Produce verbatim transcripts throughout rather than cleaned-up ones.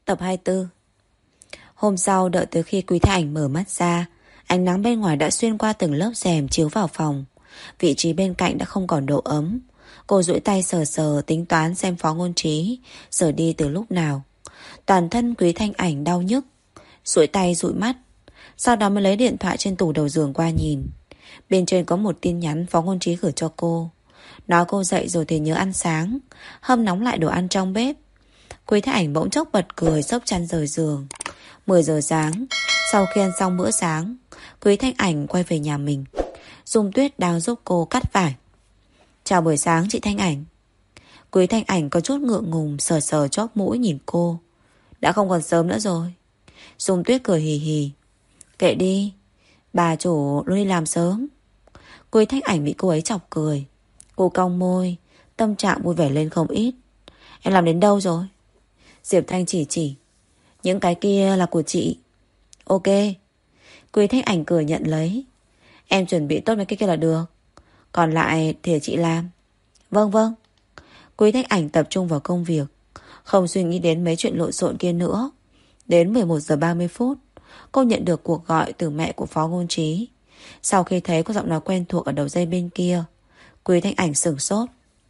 Tập hai mươi tư. Hôm sau đợi tới khi Quý Thanh Ảnh mở mắt ra, ánh nắng bên ngoài đã xuyên qua từng lớp rèm chiếu vào phòng. Vị trí bên cạnh đã không còn độ ấm. Cô duỗi tay sờ sờ tính toán xem Phó Ngôn Trí rời đi từ lúc nào. Toàn thân Quý Thanh Ảnh đau nhức, duỗi tay dụi mắt. Sau đó mới lấy điện thoại trên tủ đầu giường qua nhìn. Bên trên có một tin nhắn Phó Ngôn Trí gửi cho cô, nói cô dậy rồi thì nhớ ăn sáng, hâm nóng lại đồ ăn trong bếp. Quý Thanh Ảnh bỗng chốc bật cười, xốc chăn rời giường. Mười giờ sáng, sau khi ăn xong bữa sáng, Quý Thanh Ảnh quay về nhà mình. Dung Tuyết đang giúp cô cắt vải. Chào buổi sáng chị Thanh Ảnh. Quý Thanh Ảnh có chút ngượng ngùng, sờ sờ chóp mũi nhìn cô. Đã không còn sớm nữa rồi. Dung Tuyết cười hì hì. Kệ đi, bà chủ luôn đi làm sớm. Quý Thanh Ảnh bị cô ấy chọc cười. Cô cong môi, tâm trạng vui vẻ lên không ít. Em làm đến đâu rồi? Diệp Thanh chỉ chỉ. Những cái kia là của chị. Ok. Quý Thanh Ảnh cười nhận lấy. Em chuẩn bị tốt mấy cái kia là được, còn lại thì chị làm. Vâng vâng. Quý Thanh Ảnh tập trung vào công việc, không suy nghĩ đến mấy chuyện lộn xộn kia nữa. Đến mười một giờ ba mươi phút, cô nhận được cuộc gọi từ mẹ của Phó Ngôn Trí. Sau khi thấy có giọng nói quen thuộc ở đầu dây bên kia, Quý Thanh Ảnh sửng sốt.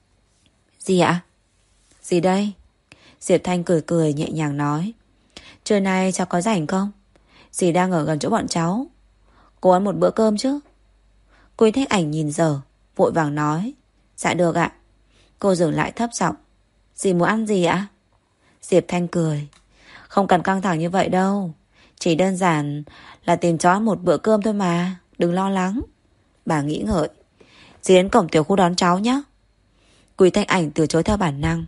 Gì ạ? Gì đây? Diệp Thanh cười cười nhẹ nhàng nói. Trưa nay cháu có rảnh không? Dì đang ở gần chỗ bọn cháu. Cô ăn một bữa cơm chứ? Quý Thanh Ảnh nhìn giờ, vội vàng nói. Dạ được ạ. Cô dừng lại thấp giọng. Dì muốn ăn gì ạ? Diệp Thanh cười. Không cần căng thẳng như vậy đâu, chỉ đơn giản là tìm cháu ăn một bữa cơm thôi mà, đừng lo lắng. Bà nghĩ ngợi. Dì đến cổng tiểu khu đón cháu nhé. Quý Thanh Ảnh từ chối theo bản năng.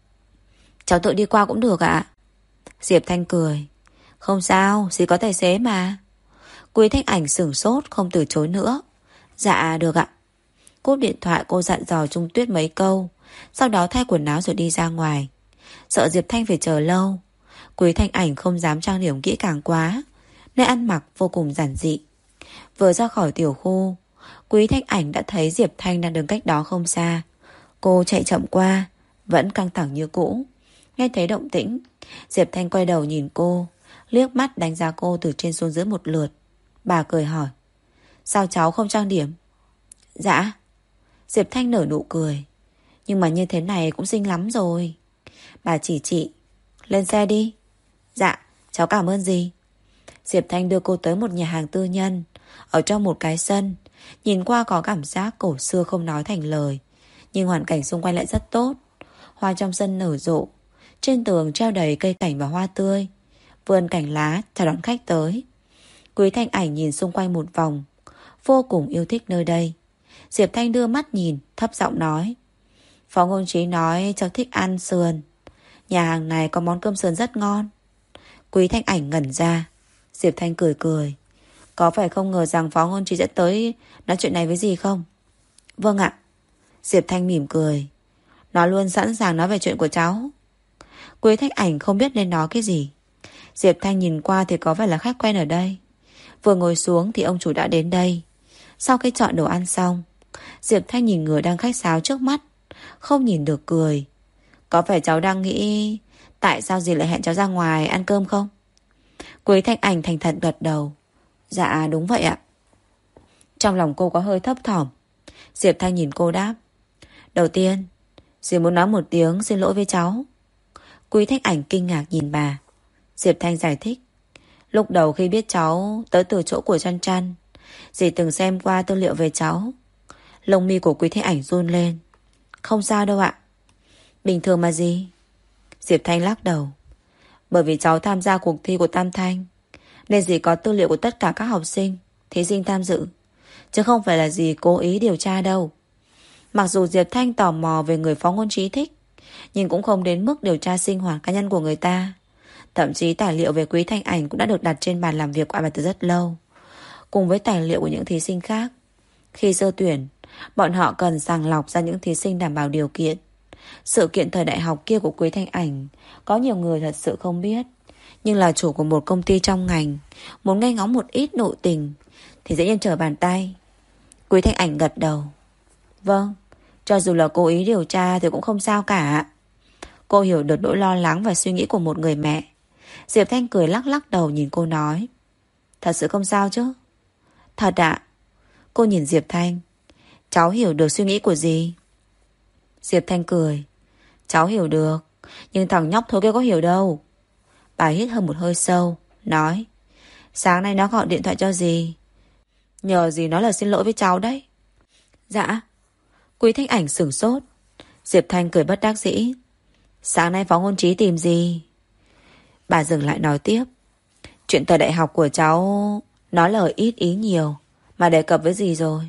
Cháu tự đi qua cũng được ạ. Diệp Thanh cười. Không sao, dì có tài xế mà. Quý Thanh Ảnh sửng sốt, không từ chối nữa. Dạ được ạ. Cúp điện thoại, cô dặn dò Trung Tuyết mấy câu, sau đó thay quần áo rồi đi ra ngoài. Sợ Diệp Thanh phải chờ lâu, Quý Thanh Ảnh không dám trang điểm kỹ càng quá, nên ăn mặc vô cùng giản dị. Vừa ra khỏi tiểu khu, Quý Thanh Ảnh đã thấy Diệp Thanh đang đứng cách đó không xa. Cô chạy chậm qua, vẫn căng thẳng như cũ. Nghe thấy động tĩnh, Diệp Thanh quay đầu nhìn cô, liếc mắt đánh giá cô từ trên xuống dưới một lượt. Bà cười hỏi. Sao cháu không trang điểm? Dạ. Diệp Thanh nở nụ cười. Nhưng mà như thế này cũng xinh lắm rồi. Bà chỉ chị. Lên xe đi. Dạ, cháu cảm ơn dì. Diệp Thanh đưa cô tới một nhà hàng tư nhân, ở trong một cái sân. Nhìn qua có cảm giác cổ xưa không nói thành lời, nhưng hoàn cảnh xung quanh lại rất tốt. Hoa trong sân nở rộ, trên tường treo đầy cây cảnh và hoa tươi, vườn cảnh lá chào đón khách tới. Quý Thanh Ảnh nhìn xung quanh một vòng, vô cùng yêu thích nơi đây. Diệp Thanh đưa mắt nhìn, thấp giọng nói. Phó Ngôn Trí nói cháu thích ăn sườn. Nhà hàng này có món cơm sườn rất ngon. Quý Thanh Ảnh ngẩn ra. Diệp Thanh cười cười. Có phải không ngờ rằng Phó Ngôn Trí sẽ tới nói chuyện này với dì không? Vâng ạ. Diệp Thanh mỉm cười. Nó luôn sẵn sàng nói về chuyện của cháu. Quý Thanh Ảnh không biết nên nói cái gì. Diệp Thanh nhìn qua thì có vẻ là khách quen ở đây. Vừa ngồi xuống thì ông chủ đã đến đây. Sau khi chọn đồ ăn xong, Diệp Thanh nhìn người đang khách sáo trước mắt, không nhìn được cười. Có phải cháu đang nghĩ tại sao dì lại hẹn cháu ra ngoài ăn cơm không? Quý Thanh Ảnh thành thật gật đầu. Dạ đúng vậy ạ. Trong lòng cô có hơi thấp thỏm. Diệp Thanh nhìn cô đáp. Đầu tiên, dì muốn nói một tiếng xin lỗi với cháu. Quý Thanh Ảnh kinh ngạc nhìn bà. Diệp Thanh giải thích. Lúc đầu khi biết cháu tới từ chỗ của Trăn Trăn, dì từng xem qua tư liệu về cháu. Lông mi của Quý Thanh Ảnh run lên. Không sao đâu ạ. Bình thường mà dì. Diệp Thanh lắc đầu. Bởi vì cháu tham gia cuộc thi của Tam Thanh, nên dì có tư liệu của tất cả các học sinh, thí sinh tham dự, chứ không phải là dì cố ý điều tra đâu. Mặc dù Diệp Thanh tò mò về người Phó Ngôn Trí thích, nhưng cũng không đến mức điều tra sinh hoạt cá nhân của người ta. Thậm chí tài liệu về Quý Thanh Ảnh cũng đã được đặt trên bàn làm việc của bà từ rất lâu, cùng với tài liệu của những thí sinh khác. Khi sơ tuyển, bọn họ cần sàng lọc ra những thí sinh đảm bảo điều kiện. Sự kiện thời đại học kia của Quý Thanh Ảnh có nhiều người thật sự không biết, nhưng là chủ của một công ty trong ngành, muốn nghe ngóng một ít nội tình thì dễ nhiên trở bàn tay. Quý Thanh Ảnh gật đầu. Vâng, cho dù là cố ý điều tra thì cũng không sao cả. Cô hiểu được nỗi lo lắng và suy nghĩ của một người mẹ. Diệp Thanh cười lắc lắc đầu nhìn cô nói. Thật sự không sao chứ? Thật ạ. Cô nhìn Diệp Thanh. Cháu hiểu được suy nghĩ của dì. Diệp Thanh cười. Cháu hiểu được, nhưng thằng nhóc thôi kia có hiểu đâu. Bà hít hơn một hơi sâu, nói. Sáng nay nó gọi điện thoại cho dì, nhờ dì nói là xin lỗi với cháu đấy. Dạ. Quý Thanh Ảnh sửng sốt. Diệp Thanh cười bất đắc dĩ. Sáng nay Phó Ngôn Trí tìm gì? Bà dừng lại nói tiếp. Chuyện thời đại học của cháu nói lời ít ý nhiều mà đề cập với dì rồi.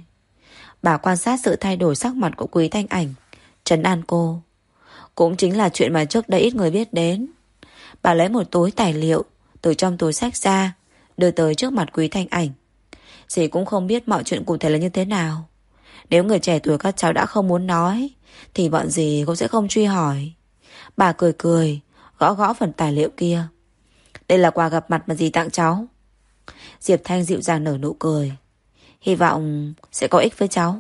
Bà quan sát sự thay đổi sắc mặt của Quý Thanh Ảnh, trấn an cô. Cũng chính là chuyện mà trước đây ít người biết đến. Bà lấy một túi tài liệu từ trong túi xách ra, đưa tới trước mặt Quý Thanh Ảnh. Dì cũng không biết mọi chuyện cụ thể là như thế nào. Nếu người trẻ tuổi các cháu đã không muốn nói thì bọn dì cũng sẽ không truy hỏi. Bà cười cười, gõ gõ phần tài liệu kia. Đây là quà gặp mặt mà dì tặng cháu. Diệp Thanh dịu dàng nở nụ cười. Hy vọng sẽ có ích với cháu.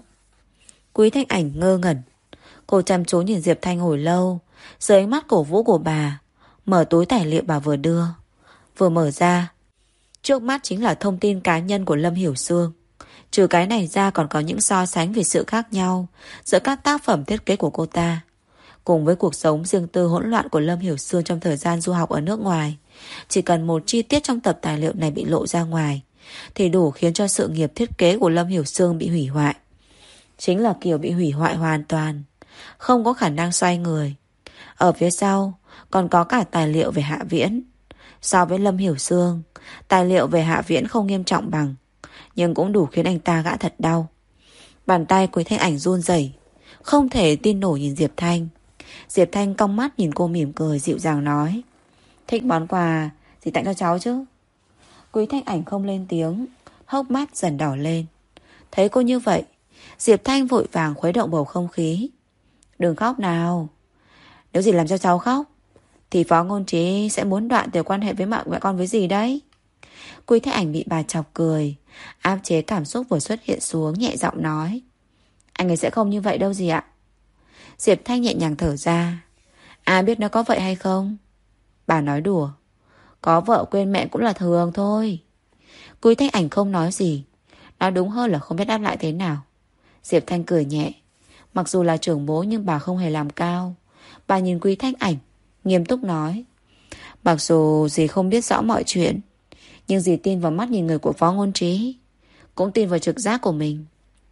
Quý Thanh Ảnh ngơ ngẩn. Cô chăm chú nhìn Diệp Thanh hồi lâu, dưới ánh mắt cổ vũ của bà, mở túi tài liệu bà vừa đưa. Vừa mở ra, trước mắt chính là thông tin cá nhân của Lâm Hiểu Sương. Trừ cái này ra còn có những so sánh về sự khác nhau giữa các tác phẩm thiết kế của cô ta, cùng với cuộc sống riêng tư hỗn loạn của Lâm Hiểu Sương trong thời gian du học ở nước ngoài. Chỉ cần một chi tiết trong tập tài liệu này bị lộ ra ngoài thì đủ khiến cho sự nghiệp thiết kế của Lâm Hiểu Sương bị hủy hoại. Chính là kiểu bị hủy hoại hoàn toàn, không có khả năng xoay người. Ở phía sau còn có cả tài liệu về Hạ Viễn. So với Lâm Hiểu Sương, tài liệu về Hạ Viễn không nghiêm trọng bằng, nhưng cũng đủ khiến anh ta gã thật đau. Bàn tay Quý Thanh Ảnh run rẩy, không thể tin nổi nhìn Diệp Thanh. Diệp Thanh cong mắt nhìn cô mỉm cười dịu dàng nói. Thích món quà gì tặng cho cháu chứ? Quý Thanh Ảnh không lên tiếng, hốc mắt dần đỏ lên. Thấy cô như vậy, Diệp Thanh vội vàng khuấy động bầu không khí. Đừng khóc nào. Nếu dì làm cho cháu khóc thì Phó Ngôn Trí sẽ muốn đoạn tuyệt quan hệ với mẹ con với dì đấy. Quý Thanh Ảnh bị bà chọc cười, áp chế cảm xúc vừa xuất hiện xuống, nhẹ giọng nói. Anh ấy sẽ không như vậy đâu dì ạ. Diệp Thanh nhẹ nhàng thở ra. Ai biết nó có vậy hay không? Bà nói đùa. Có vợ quên mẹ cũng là thường thôi. Quý Thanh Ảnh không nói gì, nói đúng hơn là không biết đáp lại thế nào. Diệp Thanh cười nhẹ. Mặc dù là trưởng bố nhưng bà không hề làm cao. Bà nhìn Quý Thanh Ảnh, nghiêm túc nói. Mặc dù dì không biết rõ mọi chuyện, nhưng dì tin vào mắt nhìn người của Phó Ngôn Trí, cũng tin vào trực giác của mình.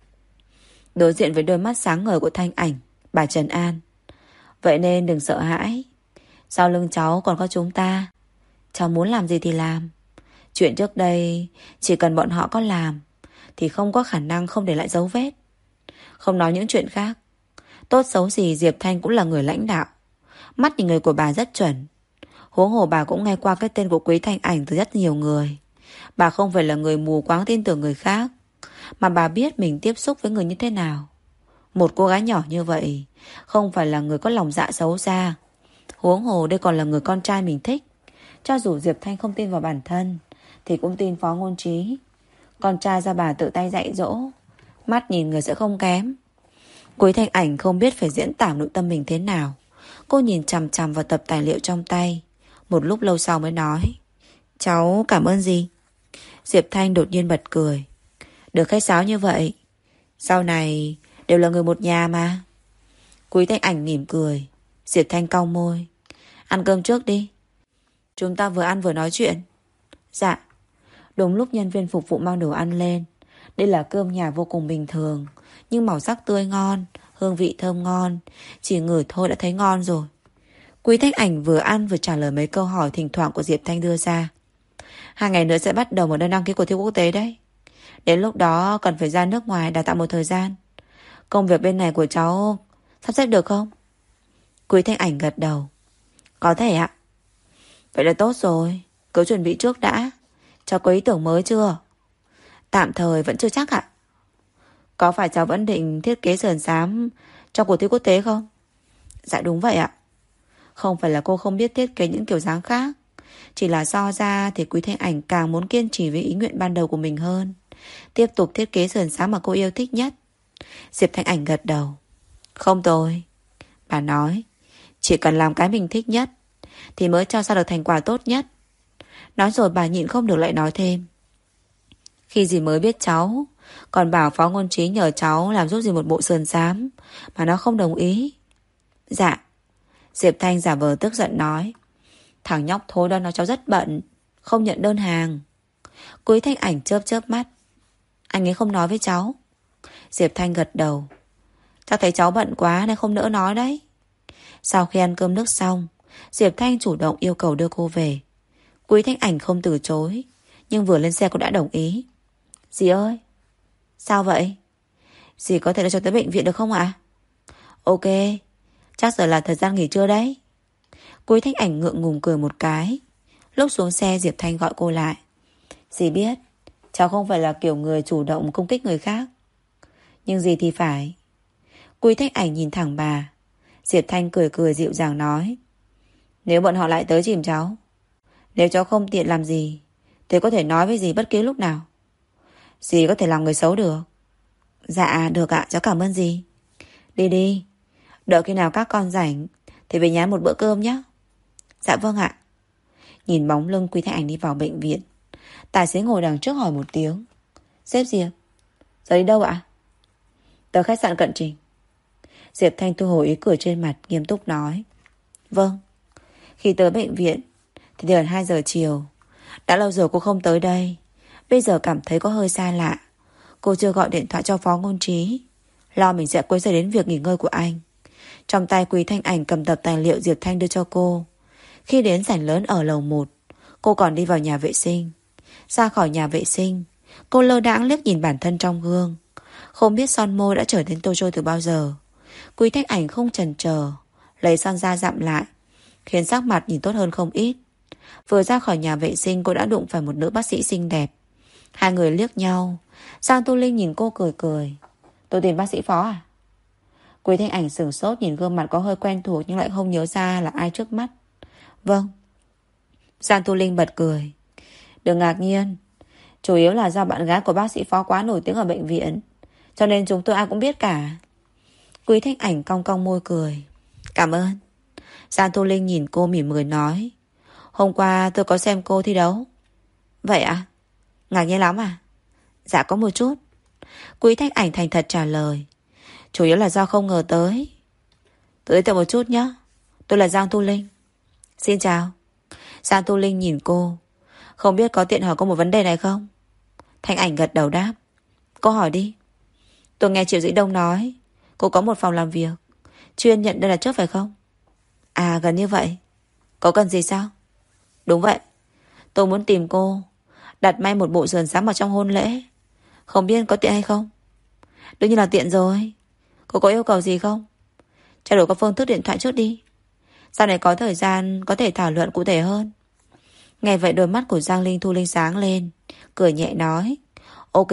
Đối diện với đôi mắt sáng ngời của Thanh Ảnh, bà trấn an. Vậy nên đừng sợ hãi. Sau lưng cháu còn có chúng ta. Cháu muốn làm gì thì làm. Chuyện trước đây chỉ cần bọn họ có làm thì không có khả năng không để lại dấu vết. Không nói những chuyện khác, tốt xấu gì Diệp Thanh cũng là người lãnh đạo. Mắt nhìn người của bà rất chuẩn. Huống hồ bà cũng nghe qua cái tên của Quý Thanh Ảnh từ rất nhiều người. Bà không phải là người mù quáng tin tưởng người khác, mà bà biết mình tiếp xúc với người như thế nào. Một cô gái nhỏ như vậy không phải là người có lòng dạ xấu xa. Huống hồ đây còn là người con trai mình thích. Cho dù Diệp Thanh không tin vào bản thân thì cũng tin Phó Ngôn Trí. Con trai do bà tự tay dạy dỗ, mắt nhìn người sẽ không kém. Quý Thanh Ảnh không biết phải diễn tả nội tâm mình thế nào. Cô nhìn chằm chằm vào tập tài liệu trong tay. Một lúc lâu sau mới nói. Cháu cảm ơn gì? Diệp Thanh đột nhiên bật cười. Được khách sáo như vậy, sau này đều là người một nhà mà. Quý Thanh Ảnh mỉm cười. Diệp Thanh cau môi. Ăn cơm trước đi, chúng ta vừa ăn vừa nói chuyện. Dạ. Đúng lúc nhân viên phục vụ mang đồ ăn lên. Đây là cơm nhà vô cùng bình thường, nhưng màu sắc tươi ngon, hương vị thơm ngon. Chỉ ngửi thôi đã thấy ngon rồi. Quý Thanh Ảnh vừa ăn vừa trả lời mấy câu hỏi thỉnh thoảng của Diệp Thanh đưa ra. Hai ngày nữa sẽ bắt đầu một đơn đăng ký cuộc thi quốc tế đấy. Đến lúc đó cần phải ra nước ngoài đào tạo một thời gian. Công việc bên này của cháu sắp xếp được không? Quý Thanh Ảnh gật đầu. Có thể ạ. Vậy là tốt rồi, cứ chuẩn bị trước đã. Cháu có ý tưởng mới chưa? Tạm thời vẫn chưa chắc ạ. Có phải cháu vẫn định thiết kế sườn xám trong cuộc thi quốc tế không? Dạ đúng vậy ạ. Không phải là cô không biết thiết kế những kiểu dáng khác, chỉ là so ra thì Quý Thanh Ảnh càng muốn kiên trì với ý nguyện ban đầu của mình hơn. Tiếp tục thiết kế sườn xám mà cô yêu thích nhất. Diệp Thanh Ảnh gật đầu. Không tồi. Bà nói, chỉ cần làm cái mình thích nhất thì mới cho ra được thành quả tốt nhất. Nói rồi bà nhịn không được lại nói thêm. Khi dì mới biết cháu, còn bảo Phó Ngôn Trí nhờ cháu làm giúp dì một bộ sườn xám, mà nó không đồng ý. Dạ. Diệp Thanh giả vờ tức giận nói. Thằng nhóc thối đó nói cháu rất bận, không nhận đơn hàng. Quý Thanh Ảnh chớp chớp mắt. Anh ấy không nói với cháu. Diệp Thanh gật đầu. Cháu thấy cháu bận quá nên không nỡ nói đấy. Sau khi ăn cơm nước xong, Diệp Thanh chủ động yêu cầu đưa cô về. Quý Thanh Ảnh không từ chối, nhưng vừa lên xe cô đã đồng ý. Dì ơi. Sao vậy? Dì có thể đưa cho tới bệnh viện được không ạ? Ok. Chắc giờ là thời gian nghỉ trưa đấy. Quý Thanh Ảnh ngượng ngùng cười một cái. Lúc xuống xe Diệp Thanh gọi cô lại. Dì biết cháu không phải là kiểu người chủ động công kích người khác, nhưng dì thì phải. Quý Thanh Ảnh nhìn thẳng bà. Diệp Thanh cười cười dịu dàng nói. Nếu bọn họ lại tới chìm cháu, nếu cháu không tiện làm gì thì có thể nói với dì bất cứ lúc nào. Dì có thể làm người xấu được. Dạ được ạ, cháu cảm ơn dì. Đi đi, đợi khi nào các con rảnh thì về nhà một bữa cơm nhé. Dạ vâng ạ. Nhìn bóng lưng Quý Thanh Ảnh đi vào bệnh viện, tài xế ngồi đằng trước hỏi một tiếng. Sếp Diệp, giờ đi đâu ạ? Tới khách sạn Cận Trình. Diệp Thanh thu hồi ý cười trên mặt, nghiêm túc nói. Vâng. Khi tới bệnh viện thì gần hai giờ chiều. Đã lâu rồi cô không tới đây, bây giờ cảm thấy có hơi xa lạ. Cô chưa gọi điện thoại cho Phó Ngôn Trí, lo mình sẽ quấy rầy đến việc nghỉ ngơi của anh. Trong tay Quý Thanh Ảnh cầm tập tài liệu Diệp Thanh đưa cho cô. Khi đến sảnh lớn ở lầu một, cô còn đi vào nhà vệ sinh. Ra khỏi nhà vệ sinh, cô lơ đãng liếc nhìn bản thân trong gương. Không biết son môi đã trở nên tô trôi từ bao giờ. Quý Thanh Ảnh không chần chờ, lấy son ra dặm lại, khiến sắc mặt nhìn tốt hơn không ít. Vừa ra khỏi nhà vệ sinh, cô đã đụng phải một nữ bác sĩ xinh đẹp. Hai người liếc nhau. Giang Tu Linh nhìn cô cười cười. Tôi tìm bác sĩ Phó à? Quý Thanh Ảnh sửng sốt nhìn gương mặt có hơi quen thuộc, nhưng lại không nhớ ra là ai trước mắt. Vâng. Giang Tu Linh bật cười. Đừng ngạc nhiên, chủ yếu là do bạn gái của bác sĩ Phó quá nổi tiếng ở bệnh viện, cho nên chúng tôi ai cũng biết cả. Quý Thanh Ảnh cong cong môi cười. Cảm ơn. Giang Tu Linh nhìn cô mỉm cười nói. Hôm qua tôi có xem cô thi đấu. Vậy ạ? À? Ngạc nhiên lắm à? Dạ có một chút. Quý Thanh Ảnh thành thật trả lời. Chủ yếu là do không ngờ tới. Tự giới thiệu một chút nhé. Tôi là Giang Tu Linh. Xin chào. Giang Tu Linh nhìn cô. Không biết có tiện hỏi cô một vấn đề này không? Thanh Ảnh gật đầu đáp. Cô hỏi đi. Tôi nghe Triệu Dĩ Đông nói cô có một phòng làm việc chuyên nhận đơn đặt trước phải không? À gần như vậy. Có cần gì sao? Đúng vậy. Tôi muốn tìm cô đặt may một bộ sườn xám vào trong hôn lễ. Không biết có tiện hay không? Đương nhiên là tiện rồi. Cô có yêu cầu gì không? Trao đổi qua phương thức điện thoại trước đi. Sau này có thời gian có thể thảo luận cụ thể hơn. Nghe vậy đôi mắt của Giang Linh Thu Linh sáng lên, cười nhẹ nói. Ok,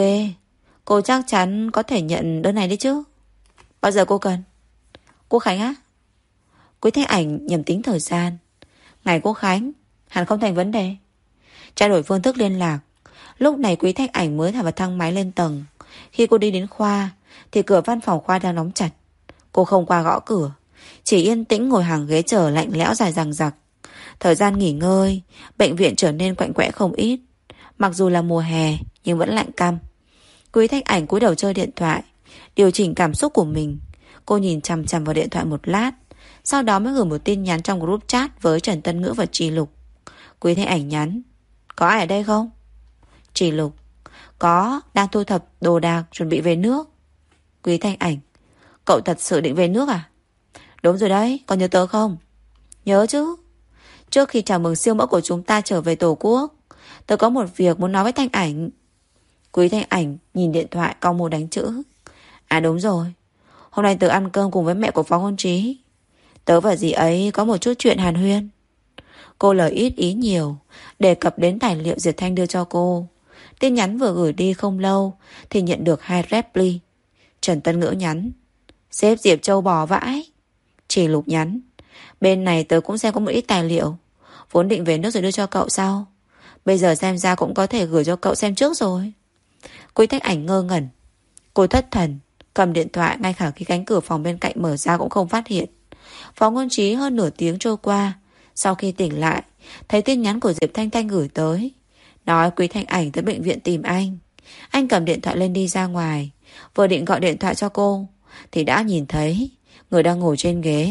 cô chắc chắn có thể nhận đơn này đấy chứ. Bao giờ cô cần? Quốc Khánh á? Quý Thanh Ảnh nhầm tính thời gian. Ngày Quốc Khánh hẳn không thành vấn đề. Trao đổi phương thức liên lạc. Lúc này Quý Thanh Ảnh mới thả vào thang máy lên tầng. Khi cô đi đến khoa thì cửa văn phòng khoa đang đóng chặt. Cô không qua gõ cửa, chỉ yên tĩnh ngồi hàng ghế chờ lạnh lẽo dài dằng dặc. Thời gian nghỉ ngơi, bệnh viện trở nên quạnh quẽ không ít. Mặc dù là mùa hè nhưng vẫn lạnh căm. Quý Thanh Ảnh cúi đầu chơi điện thoại, điều chỉnh cảm xúc của mình. Cô nhìn chằm chằm vào điện thoại một lát, sau đó mới gửi một tin nhắn trong group chat với Trần Tân Ngữ và Trì Lục. Quý Thanh Ảnh nhắn. Có ai ở đây không? Trì Lục. Có, đang thu thập đồ đạc chuẩn bị về nước. Quý Thanh Ảnh. Cậu thật sự định về nước à? Đúng rồi đấy, còn nhớ tớ không? Nhớ chứ. Trước khi chào mừng siêu mẫu của chúng ta trở về Tổ quốc, tớ có một việc muốn nói với Thanh Ảnh. Quý Thanh Ảnh nhìn điện thoại cong môi đánh chữ. À đúng rồi, hôm nay tớ ăn cơm cùng với mẹ của Phó Ngôn Trí. Tớ và dì ấy có một chút chuyện hàn huyên. Cô lời ít ý nhiều, đề cập đến tài liệu Diệp Thanh đưa cho cô. Tin nhắn vừa gửi đi không lâu thì nhận được hai reply. Trần Tân Ngữ nhắn. Sếp Diệp Châu bò vãi. Chỉ Lục nhắn. Bên này tớ cũng xem có một ít tài liệu, vốn định về nước rồi đưa cho cậu sau. Bây giờ xem ra cũng có thể gửi cho cậu xem trước rồi. Quý Thanh Ảnh ngơ ngẩn. Cô thất thần, cầm điện thoại ngay cả khi cánh cửa phòng bên cạnh mở ra cũng không phát hiện. Phó Ngôn Trí hơn nửa tiếng trôi qua. Sau khi tỉnh lại thấy tin nhắn của Diệp Thanh Thanh gửi tới, nói Quý Thanh Ảnh tới bệnh viện tìm anh. Anh cầm điện thoại lên đi ra ngoài, vừa định gọi điện thoại cho cô thì đã nhìn thấy người đang ngồi trên ghế.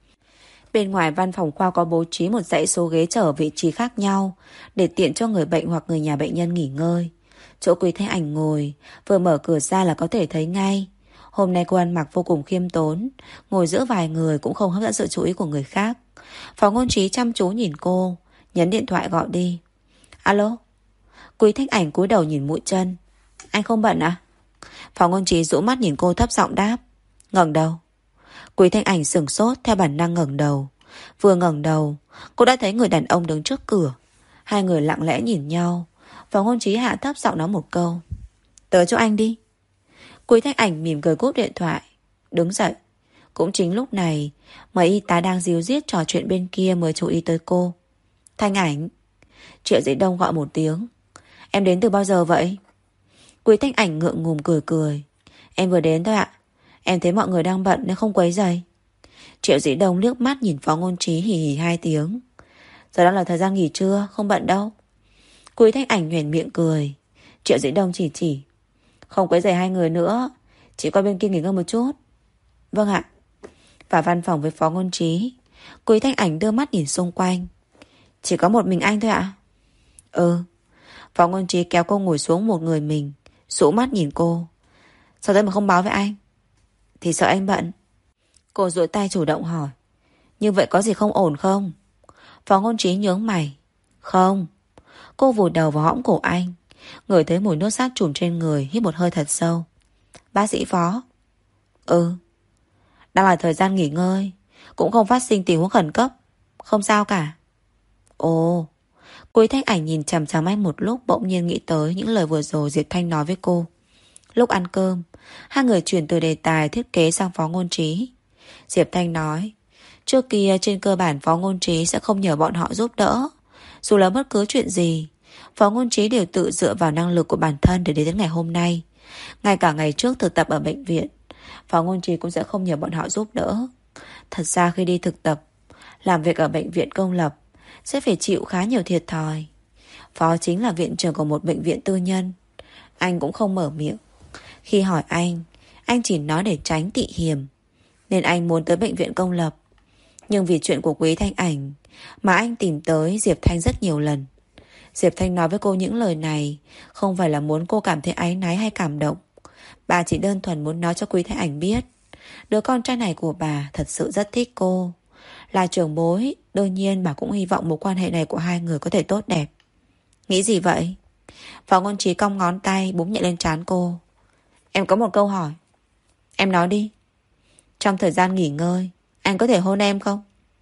Bên ngoài văn phòng khoa có bố trí một dãy số ghế trở vị trí khác nhau để tiện cho người bệnh hoặc người nhà bệnh nhân nghỉ ngơi. Chỗ Quý Thanh Ảnh ngồi, vừa mở cửa ra là có thể thấy ngay. Hôm nay cô ăn mặc vô cùng khiêm tốn, ngồi giữa vài người cũng không hấp dẫn sự chú ý của người khác. Phó Ngôn Trí chăm chú nhìn cô, nhấn điện thoại gọi đi. Alo? Quý Thanh Ảnh cúi đầu nhìn mũi chân. Anh không bận à? Phó Ngôn Trí dụ mắt nhìn cô thấp giọng đáp. Ngẩng đầu. Quý Thanh Ảnh sửng sốt theo bản năng ngẩng đầu. Vừa ngẩng đầu, cô đã thấy người đàn ông đứng trước cửa. Hai người lặng lẽ nhìn nhau. Phó Ngôn Trí hạ thấp giọng nói một câu. Tới chỗ anh đi. Quý Thanh Ảnh mỉm cười cúp điện thoại, đứng dậy. Cũng chính lúc này, mấy y tá đang díu dít trò chuyện bên kia mới chú ý tới cô. Thanh Ảnh. Triệu Dĩ Đông gọi một tiếng. Em đến từ bao giờ vậy? Quý Thanh Ảnh ngượng ngùng cười cười. Em vừa đến thôi ạ. Em thấy mọi người đang bận nên không quấy rầy. Triệu Dĩ Đông liếc mắt nhìn Phó Ngôn Trí hì hì hai tiếng. Giờ đang là thời gian nghỉ trưa, không bận đâu. Quý Thanh Ảnh nhoẻn miệng cười. Triệu Dĩ Đông chỉ chỉ. Không quấy rầy hai người nữa, chỉ qua bên kia nghỉ ngơi một chút. Vâng ạ. Vào văn phòng với Phó Ngôn Trí, Quý Thanh Ảnh đưa mắt nhìn xung quanh. Chỉ có một mình anh thôi ạ? Ừ. Phó Ngôn Trí kéo cô ngồi xuống một người mình, rũ mắt nhìn cô. Sao thế mà không báo với anh? Thì sợ anh bận. Cô duỗi tay chủ động hỏi. Như vậy có gì không ổn không? Phó Ngôn Trí nhướng mày. Không. Cô vùi đầu vào hõm cổ anh, ngửi thấy mùi nước sát trùm trên người, hít một hơi thật sâu. Bác sĩ Phó. Ừ. Đang là thời gian nghỉ ngơi, cũng không phát sinh tình huống khẩn cấp. Không sao cả. Ồ. Quý Thanh Ảnh nhìn chằm chằm anh một lúc, bỗng nhiên nghĩ tới những lời vừa rồi Diệp Thanh nói với cô. Lúc ăn cơm, hai người chuyển từ đề tài thiết kế sang Phó Ngôn Trí. Diệp Thanh nói, trước kia trên cơ bản Phó Ngôn Trí sẽ không nhờ bọn họ giúp đỡ. Dù là bất cứ chuyện gì, Phó Ngôn Trí đều tự dựa vào năng lực của bản thân để đến ngày hôm nay. Ngay cả ngày trước thực tập ở bệnh viện, Phó Ngôn Trí cũng sẽ không nhờ bọn họ giúp đỡ. Thật ra khi đi thực tập, làm việc ở bệnh viện công lập, sẽ phải chịu khá nhiều thiệt thòi. Phó chính là viện trưởng của một bệnh viện tư nhân. Anh cũng không mở miệng. Khi hỏi anh, anh chỉ nói để tránh tị hiềm, nên anh muốn tới bệnh viện công lập. Nhưng vì chuyện của Quý Thanh Ảnh mà anh tìm tới Diệp Thanh rất nhiều lần. Diệp Thanh nói với cô những lời này không phải là muốn cô cảm thấy áy náy hay cảm động. Bà chỉ đơn thuần muốn nói cho Quý Thanh Ảnh biết đứa con trai này của bà thật sự rất thích cô. Là trưởng bối, đương nhiên bà cũng hy vọng mối quan hệ này của hai người có thể tốt đẹp. Nghĩ gì vậy? Phó Ngôn Trí cong ngón tay búng nhẹ lên trán cô. Em có một câu hỏi. Em nói đi. Trong thời gian nghỉ ngơi, anh có thể hôn em không?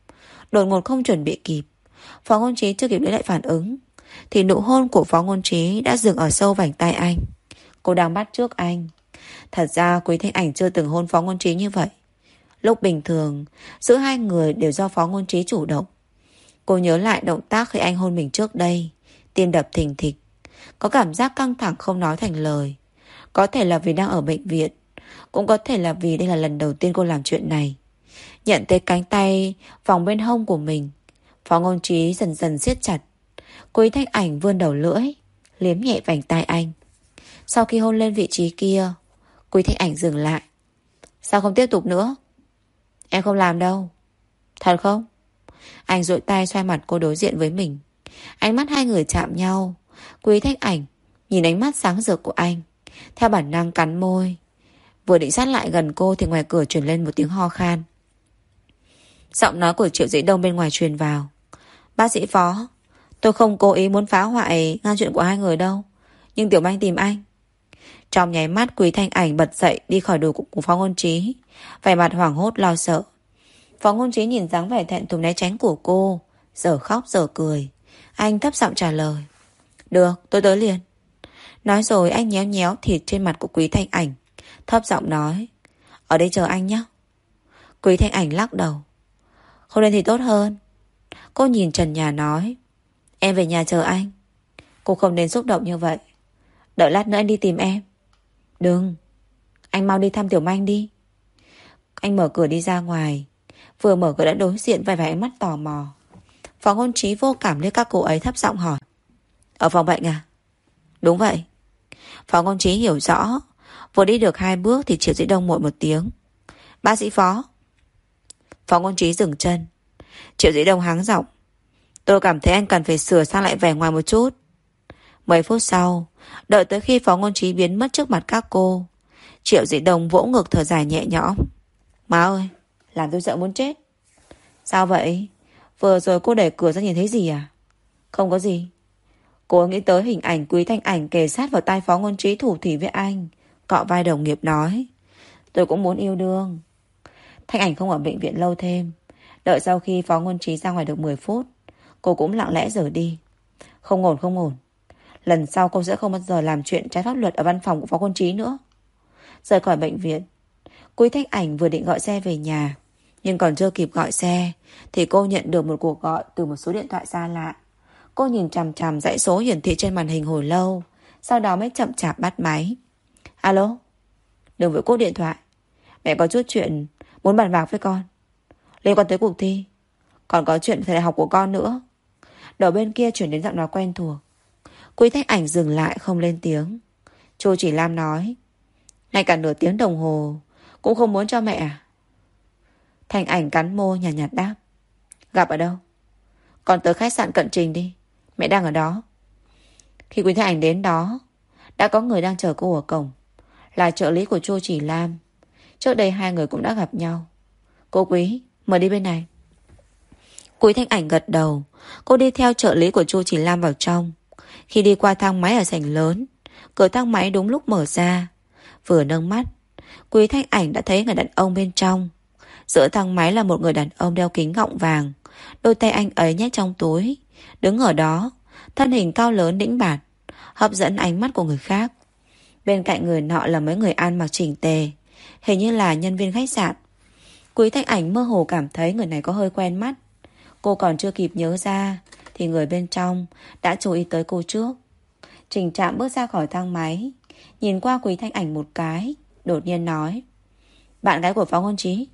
Đột ngột không chuẩn bị kịp, Phó Ngôn Trí chưa kịp lấy lại phản ứng thì nụ hôn của Phó Ngôn Trí đã dừng ở sâu vành tay anh. Cô đang bắt trước anh. Thật ra Quý Thanh Ảnh chưa từng hôn Phó Ngôn Trí như vậy. Lúc bình thường, giữa hai người đều do Phó Ngôn Trí chủ động. Cô nhớ lại động tác khi anh hôn mình trước đây, tim đập thình thịch, có cảm giác căng thẳng không nói thành lời. Có thể là vì đang ở bệnh viện, cũng có thể là vì đây là lần đầu tiên cô làm chuyện này. Nhận thấy cánh tay vòng bên hông của mình, Phó Ngôn Trí dần dần siết chặt. Quý Thanh Ảnh vươn đầu lưỡi, liếm nhẹ vành tai anh. Sau khi hôn lên vị trí kia, Quý Thanh Ảnh dừng lại. Sao không tiếp tục nữa? Em không làm đâu. Thật không? Anh duỗi tay xoay mặt cô đối diện với mình. Ánh mắt hai người chạm nhau. Quý Thanh Ảnh nhìn ánh mắt sáng rực của anh, theo bản năng cắn môi. Vừa định sát lại gần cô thì ngoài cửa truyền lên một tiếng ho khan. Giọng nói của Triệu Dĩ Đông bên ngoài truyền vào. Bác sĩ Phó, tôi không cố ý muốn phá hoại ngăn chuyện của hai người đâu, nhưng Tiểu Manh tìm anh. Trong nháy mắt Quý Thanh Ảnh bật dậy đi khỏi đùi của Phó Ngôn Trí, vẻ mặt hoảng hốt lo sợ. Phó Ngôn Trí nhìn dáng vẻ thẹn thùng né tránh của cô, giờ khóc giờ cười. Anh thấp giọng trả lời. Được, tôi tới liền. Nói rồi anh nhéo nhéo thịt trên mặt của Quý Thanh Ảnh, thấp giọng nói. Ở đây chờ anh nhé. Quý Thanh Ảnh lắc đầu. Không nên thì tốt hơn. Cô nhìn trần nhà nói. Em về nhà chờ anh. Cô không nên xúc động như vậy. Đợi lát nữa anh đi tìm em. Đừng. Anh mau đi thăm Tiểu Manh đi. Anh mở cửa đi ra ngoài. Vừa mở cửa đã đối diện vài vài ánh mắt tò mò. Phó Ngôn Trí vô cảm liếc các cô ấy thấp giọng hỏi. Ở phòng bệnh à? Đúng vậy. Phó Ngôn Trí hiểu rõ. Vừa đi được hai bước thì Triệu Dĩ Đông muội một tiếng. Bác sĩ Phó. Phó Ngôn Trí dừng chân. Triệu Dĩ Đông háng giọng. Tôi cảm thấy anh cần phải sửa sang lại vẻ ngoài một chút. Mấy phút sau, đợi tới khi Phó Ngôn Trí biến mất trước mặt các cô, Triệu Dĩ Đông vỗ ngực thở dài nhẹ nhõm. Má ơi, làm tôi sợ muốn chết. Sao vậy? Vừa rồi cô đẩy cửa ra nhìn thấy gì à? Không có gì. Cô nghĩ tới hình ảnh Quý Thanh Ảnh kề sát vào tai Phó Ngôn Trí thủ thỉ với anh, cọ vai đồng nghiệp nói. Tôi cũng muốn yêu đương. Thanh Ảnh không ở bệnh viện lâu thêm. Đợi sau khi Phó Ngôn Trí ra ngoài được mười phút, cô cũng lặng lẽ rời đi. Không ổn không ổn. Lần sau cô sẽ không bao giờ làm chuyện trái pháp luật ở văn phòng của Phó Ngôn Trí nữa. Rời khỏi bệnh viện, Quý Thanh Ảnh vừa định gọi xe về nhà, nhưng còn chưa kịp gọi xe thì cô nhận được một cuộc gọi từ một số điện thoại xa lạ. Cô nhìn chằm chằm dãy số hiển thị trên màn hình hồi lâu, sau đó mới chậm chạp bắt máy. Alo? Đừng vội cúp điện thoại. Mẹ có chút chuyện muốn bàn bạc với con, liên quan tới cuộc thi, còn có chuyện thời đại học của con nữa. Đầu bên kia chuyển đến giọng nói quen thuộc. Quý Thanh Ảnh dừng lại không lên tiếng. Chu Chỉ Lam nói. Ngay cả nửa tiếng đồng hồ cũng không muốn cho mẹ à? Thanh Ảnh cắn môi nhàn nhạt, nhạt đáp. Gặp ở đâu? Con tới khách sạn Cận Trình đi, mẹ đang ở đó. Khi Quý Thanh Ảnh đến đó, đã có người đang chờ cô ở cổng, là trợ lý của Chu Chỉ Lam. Trước đây hai người cũng đã gặp nhau. Cô Quý, mời đi bên này. Quý Thanh Ảnh gật đầu. Cô đi theo trợ lý của Chu Chỉ Lam vào trong. Khi đi qua thang máy ở sảnh lớn, cửa thang máy đúng lúc mở ra. Vừa nâng mắt, Quý Thanh Ảnh đã thấy người đàn ông bên trong. Giữa thang máy là một người đàn ông đeo kính gọng vàng. Đôi tay anh ấy nhét trong túi, đứng ở đó, thân hình cao lớn đĩnh bạt, hấp dẫn ánh mắt của người khác. Bên cạnh người nọ là mấy người ăn mặc chỉnh tề, hình như là nhân viên khách sạn. Quý Thanh Ảnh mơ hồ cảm thấy người này có hơi quen mắt. Cô còn chưa kịp nhớ ra thì người bên trong đã chú ý tới cô trước. Trình Trạm bước ra khỏi thang máy, nhìn qua Quý Thanh Ảnh một cái, đột nhiên nói. Bạn gái của Phó Ngôn Trí?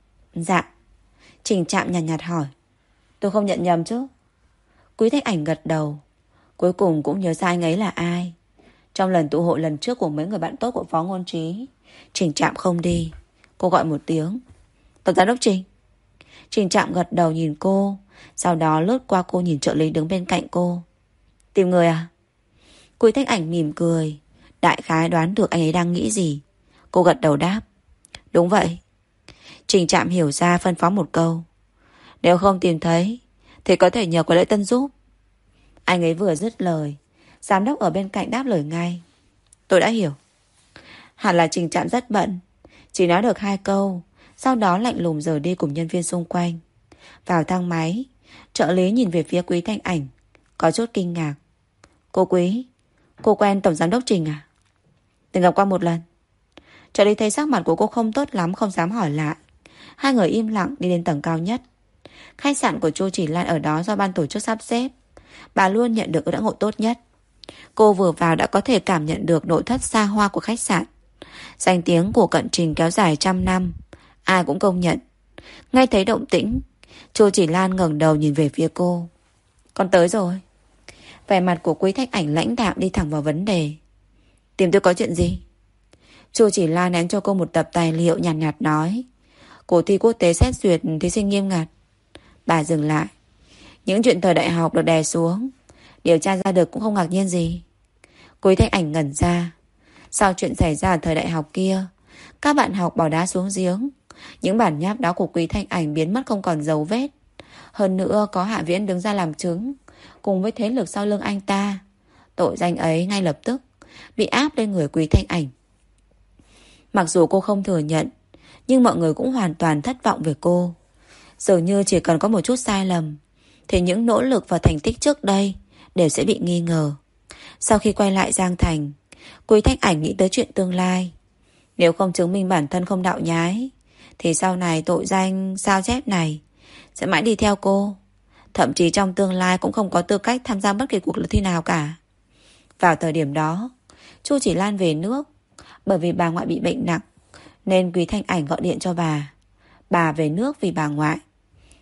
Dạ. Trình Trạm nhàn nhạt, nhạt hỏi. Tôi không nhận nhầm chứ? Quý Thanh Ảnh gật đầu. Cuối cùng cũng nhớ ra anh ấy là ai. Trong lần tụ hội lần trước của mấy người bạn tốt của Phó Ngôn Trí, Trình Trạm không đi. Cô gọi một tiếng. Tổng giám đốc Trình. Trình Trạm gật đầu nhìn cô, sau đó lướt qua cô nhìn trợ lý đứng bên cạnh cô. Tìm người à? Quý Thanh Ảnh mỉm cười, đại khái đoán được anh ấy đang nghĩ gì. Cô gật đầu đáp. Đúng vậy. Trình Trạm hiểu ra phân phó một câu. Nếu không tìm thấy thì có thể nhờ Quế Lễ Tân giúp. Anh ấy vừa dứt lời, giám đốc ở bên cạnh đáp lời ngay. Tôi đã hiểu. Hẳn là Trình Trạm rất bận, chỉ nói được hai câu, sau đó lạnh lùng rời đi cùng nhân viên xung quanh. Vào thang máy, trợ lý nhìn về phía Quý Thanh Ảnh, có chút kinh ngạc. Cô Quý, cô quen tổng giám đốc Trình à? Từng gặp qua một lần. Trợ lý thấy sắc mặt của cô không tốt lắm, không dám hỏi lại. Hai người im lặng đi đến tầng cao nhất. Khách sạn của Chu Chỉ Lan ở đó do ban tổ chức sắp xếp. Bà luôn nhận được ưu đãi ngộ tốt nhất. Cô vừa vào đã có thể cảm nhận được nội thất xa hoa của khách sạn. Danh tiếng của Cận Trình kéo dài trăm năm, ai cũng công nhận. Ngay thấy động tĩnh, Chu Chỉ Lan ngẩng đầu nhìn về phía cô. Con tới rồi. Vẻ mặt của Quý Thanh Ảnh lãnh đạm đi thẳng vào vấn đề. Tìm tôi có chuyện gì? Chu Chỉ Lan ném cho cô một tập tài liệu nhàn nhạt, nhạt nói. Cuộc thi quốc tế xét duyệt thí sinh nghiêm ngặt. Bà dừng lại. Những chuyện thời đại học được đè xuống, điều tra ra được cũng không ngạc nhiên gì. Quý Thanh Ảnh ngẩn ra. Sau chuyện xảy ra ở thời đại học kia, các bạn học bỏ đá xuống giếng. Những bản nháp đó của Quý Thanh Ảnh biến mất không còn dấu vết. Hơn nữa có Hạ Viễn đứng ra làm chứng, cùng với thế lực sau lưng anh ta. Tội danh ấy ngay lập tức bị áp lên người Quý Thanh Ảnh. Mặc dù cô không thừa nhận, nhưng mọi người cũng hoàn toàn thất vọng về cô. Dường như chỉ cần có một chút sai lầm thì những nỗ lực và thành tích trước đây đều sẽ bị nghi ngờ. Sau khi quay lại Giang Thành, Quý Thanh Ảnh nghĩ tới chuyện tương lai. Nếu không chứng minh bản thân không đạo nhái thì sau này tội danh sao chép này sẽ mãi đi theo cô. Thậm chí trong tương lai cũng không có tư cách tham gia bất kỳ cuộc thi nào cả. Vào thời điểm đó, Chu Chỉ Lan về nước. Bởi vì bà ngoại bị bệnh nặng nên Quý Thanh Ảnh gọi điện cho bà. Bà về nước vì bà ngoại.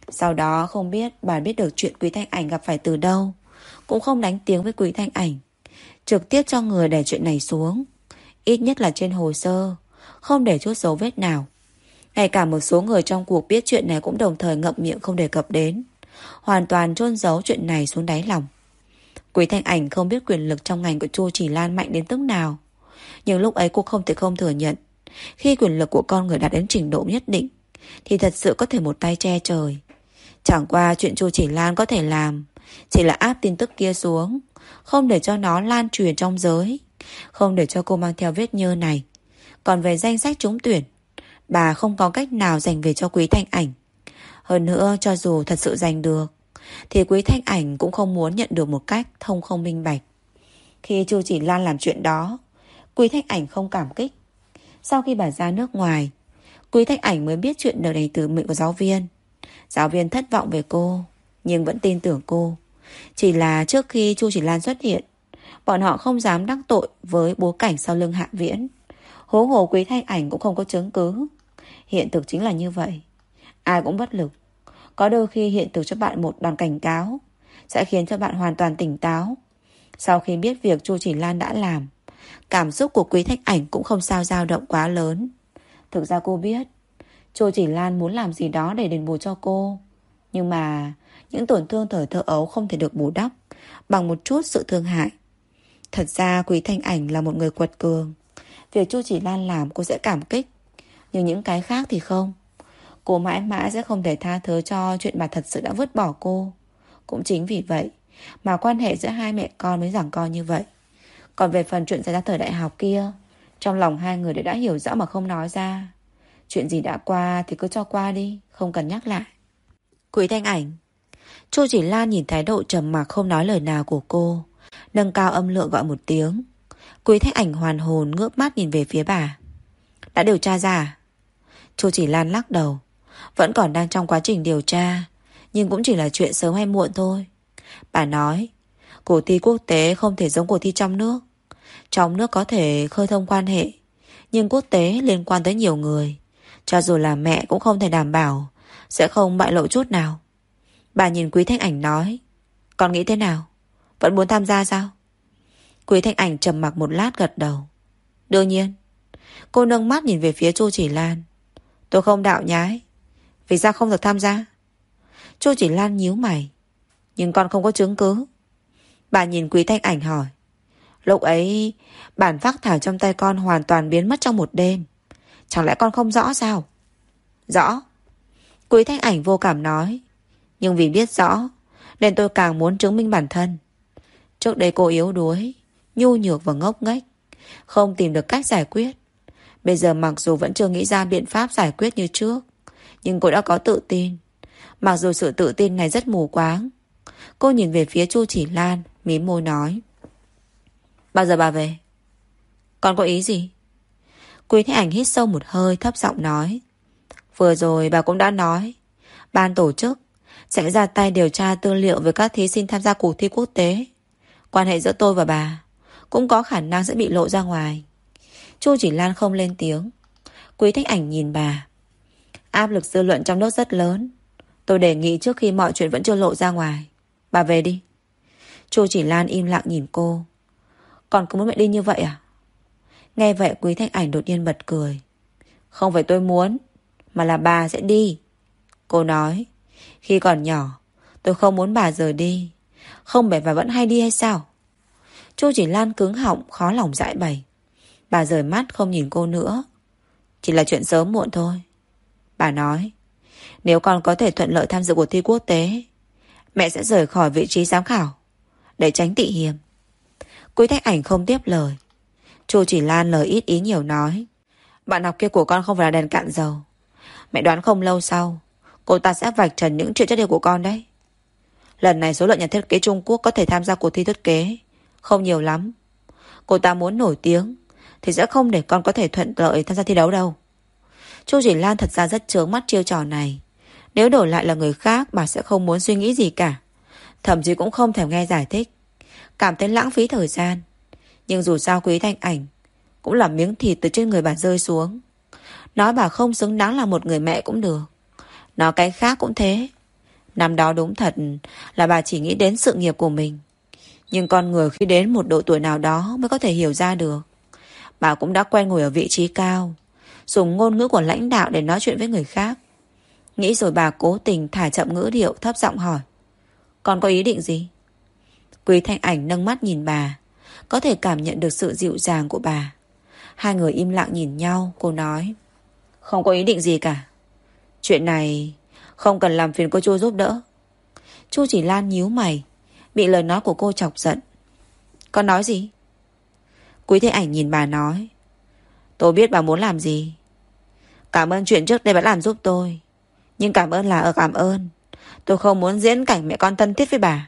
Sau đó không biết bà biết được chuyện Quý Thanh Ảnh gặp phải từ đâu, cũng không đánh tiếng với Quý Thanh Ảnh, trực tiếp cho người đè chuyện này xuống. Ít nhất là trên hồ sơ không để chút dấu vết nào. Ngay cả một số người trong cuộc biết chuyện này cũng đồng thời ngậm miệng không đề cập đến, hoàn toàn chôn giấu chuyện này xuống đáy lòng. Quý Thanh Ảnh không biết quyền lực trong ngành của Chu Chỉ Lan mạnh đến mức nào, nhưng lúc ấy cô không thể không thừa nhận, khi quyền lực của con người đạt đến trình độ nhất định thì thật sự có thể một tay che trời. Chẳng qua chuyện Chu Chỉ Lan có thể làm chỉ là áp tin tức kia xuống, không để cho nó lan truyền trong giới, không để cho cô mang theo vết nhơ này. Còn về danh sách trúng tuyển, bà không có cách nào giành về cho Quý Thanh Ảnh. Hơn nữa, cho dù thật sự giành được thì Quý Thanh Ảnh cũng không muốn nhận được một cách thông không minh bạch. Khi Chu Chỉ Lan làm chuyện đó, Quý Thanh Ảnh không cảm kích. Sau khi bà ra nước ngoài, Quý Thanh Ảnh mới biết chuyện đời này từ miệng của giáo viên. Giáo viên thất vọng về cô, nhưng vẫn tin tưởng cô. Chỉ là trước khi Chu Chỉ Lan xuất hiện, bọn họ không dám đắc tội với bối cảnh sau lưng Hạ Viễn. Huống hồ Quý Thanh Ảnh cũng không có chứng cứ. Hiện thực chính là như vậy. Ai cũng bất lực. Có đôi khi hiện thực cho bạn một đòn cảnh cáo sẽ khiến cho bạn hoàn toàn tỉnh táo. Sau khi biết việc Chu Chỉ Lan đã làm, cảm xúc của Quý Thanh Ảnh cũng không sao dao động quá lớn. Thực ra cô biết Chu Chỉ Lan muốn làm gì đó để đền bù cho cô, nhưng mà những tổn thương thời thơ ấu không thể được bù đắp bằng một chút sự thương hại. Thật ra Quý Thanh Ảnh là một người quật cường. Việc Chu Chỉ Lan làm cô sẽ cảm kích, nhưng những cái khác thì không. Cô mãi mãi sẽ không thể tha thứ cho chuyện bà thật sự đã vứt bỏ cô. Cũng chính vì vậy mà quan hệ giữa hai mẹ con mới giằng co như vậy. Còn về phần chuyện xảy ra thời đại học kia, trong lòng hai người đều đã hiểu rõ mà không nói ra. Chuyện gì đã qua thì cứ cho qua đi, không cần nhắc lại. Quý Thanh Ảnh. Chu Chỉ Lan nhìn thái độ trầm mặc không nói lời nào của cô, nâng cao âm lượng gọi một tiếng. Quý Thanh Ảnh hoàn hồn ngước mắt nhìn về phía bà. Đã điều tra ra à? Chu Chỉ Lan lắc đầu. Vẫn còn đang trong quá trình điều tra, nhưng cũng chỉ là chuyện sớm hay muộn thôi. Bà nói cuộc thi quốc tế không thể giống cuộc thi trong nước. Trong nước có thể khơi thông quan hệ, nhưng quốc tế liên quan tới nhiều người, cho dù là mẹ cũng không thể đảm bảo sẽ không bại lộ chút nào. Bà nhìn Quý Thanh Ảnh nói, con nghĩ thế nào? Vẫn muốn tham gia sao? Quý Thanh Ảnh trầm mặc một lát gật đầu. Đương nhiên. Cô nâng mắt nhìn về phía Chu Chỉ Lan. Tôi không đạo nhái. Vì sao không được tham gia? Chu Chỉ Lan nhíu mày. Nhưng con không có chứng cứ. Bà nhìn Quý Thanh Ảnh hỏi. Lúc ấy bản phác thảo trong tay con hoàn toàn biến mất trong một đêm. Chẳng lẽ con không rõ sao? Rõ. Quý Thanh Ảnh vô cảm nói. Nhưng vì biết rõ nên tôi càng muốn chứng minh bản thân. Trước đây cô yếu đuối, nhu nhược và ngốc nghếch, không tìm được cách giải quyết. Bây giờ mặc dù vẫn chưa nghĩ ra biện pháp giải quyết như trước, nhưng cô đã có tự tin. Mặc dù sự tự tin này rất mù quáng. Cô nhìn về phía Chu Chỉ Lan, mím môi nói. Bao giờ bà về? Con có ý gì? Quý Thanh Ảnh hít sâu một hơi, thấp giọng nói. Vừa rồi bà cũng đã nói ban tổ chức sẽ ra tay điều tra tư liệu về các thí sinh tham gia cuộc thi quốc tế. Quan hệ giữa tôi và bà cũng có khả năng sẽ bị lộ ra ngoài. Chu Chỉ Lan không lên tiếng. Quý Thanh Ảnh nhìn bà. Áp lực dư luận trong nước rất lớn. Tôi đề nghị trước khi mọi chuyện vẫn chưa lộ ra ngoài, bà về đi. Chu Chỉ Lan im lặng nhìn cô. Còn cứ muốn mẹ đi như vậy à? Nghe vậy Quý Thanh Ảnh đột nhiên bật cười. Không phải tôi muốn, mà là bà sẽ đi. Cô nói. Khi còn nhỏ tôi không muốn bà rời đi. Không phải bà vẫn hay đi hay sao? Chu Chỉ Lan cứng họng khó lòng giải bày. Bà rời mắt không nhìn cô nữa. Chỉ là chuyện sớm muộn thôi. Bà nói. Nếu con có thể thuận lợi tham dự cuộc thi quốc tế, mẹ sẽ rời khỏi vị trí giám khảo để tránh tị hiềm. Quý Thanh Ảnh không tiếp lời. Chu Chỉ Lan lời ít ý nhiều nói. Bạn học kia của con không phải là đèn cạn dầu. Mẹ đoán không lâu sau cô ta sẽ vạch trần những chuyện chất điều của con đấy. Lần này số lượng nhà thiết kế Trung Quốc có thể tham gia cuộc thi thiết kế không nhiều lắm. Cô ta muốn nổi tiếng thì sẽ không để con có thể thuận lợi tham gia thi đấu đâu. Chu Chỉ Lan thật ra rất chướng mắt chiêu trò này. Nếu đổi lại là người khác, bà sẽ không muốn suy nghĩ gì cả, thậm chí cũng không thèm nghe giải thích, cảm thấy lãng phí thời gian. Nhưng dù sao Quý Thanh Ảnh cũng là miếng thịt từ trên người bà rơi xuống. Nói bà không xứng đáng là một người mẹ cũng được, nói cái khác cũng thế. Năm đó đúng thật là bà chỉ nghĩ đến sự nghiệp của mình. Nhưng con người khi đến một độ tuổi nào đó mới có thể hiểu ra được. Bà cũng đã quen ngồi ở vị trí cao, dùng ngôn ngữ của lãnh đạo để nói chuyện với người khác. Nghĩ rồi bà cố tình thả chậm ngữ điệu, thấp giọng hỏi: Con có ý định gì? Quý Thanh Ảnh nâng mắt nhìn bà, có thể cảm nhận được sự dịu dàng của bà. Hai người im lặng nhìn nhau. Cô nói: Không có ý định gì cả. Chuyện này không cần làm phiền cô Chu giúp đỡ. Chu Chỉ Lan nhíu mày, bị lời nói của cô chọc giận. Con nói gì? Quý Thanh Ảnh nhìn bà nói: Tôi biết bà muốn làm gì. Cảm ơn chuyện trước đây bà làm giúp tôi, nhưng cảm ơn là ở cảm ơn. Tôi không muốn diễn cảnh mẹ con thân thiết với bà.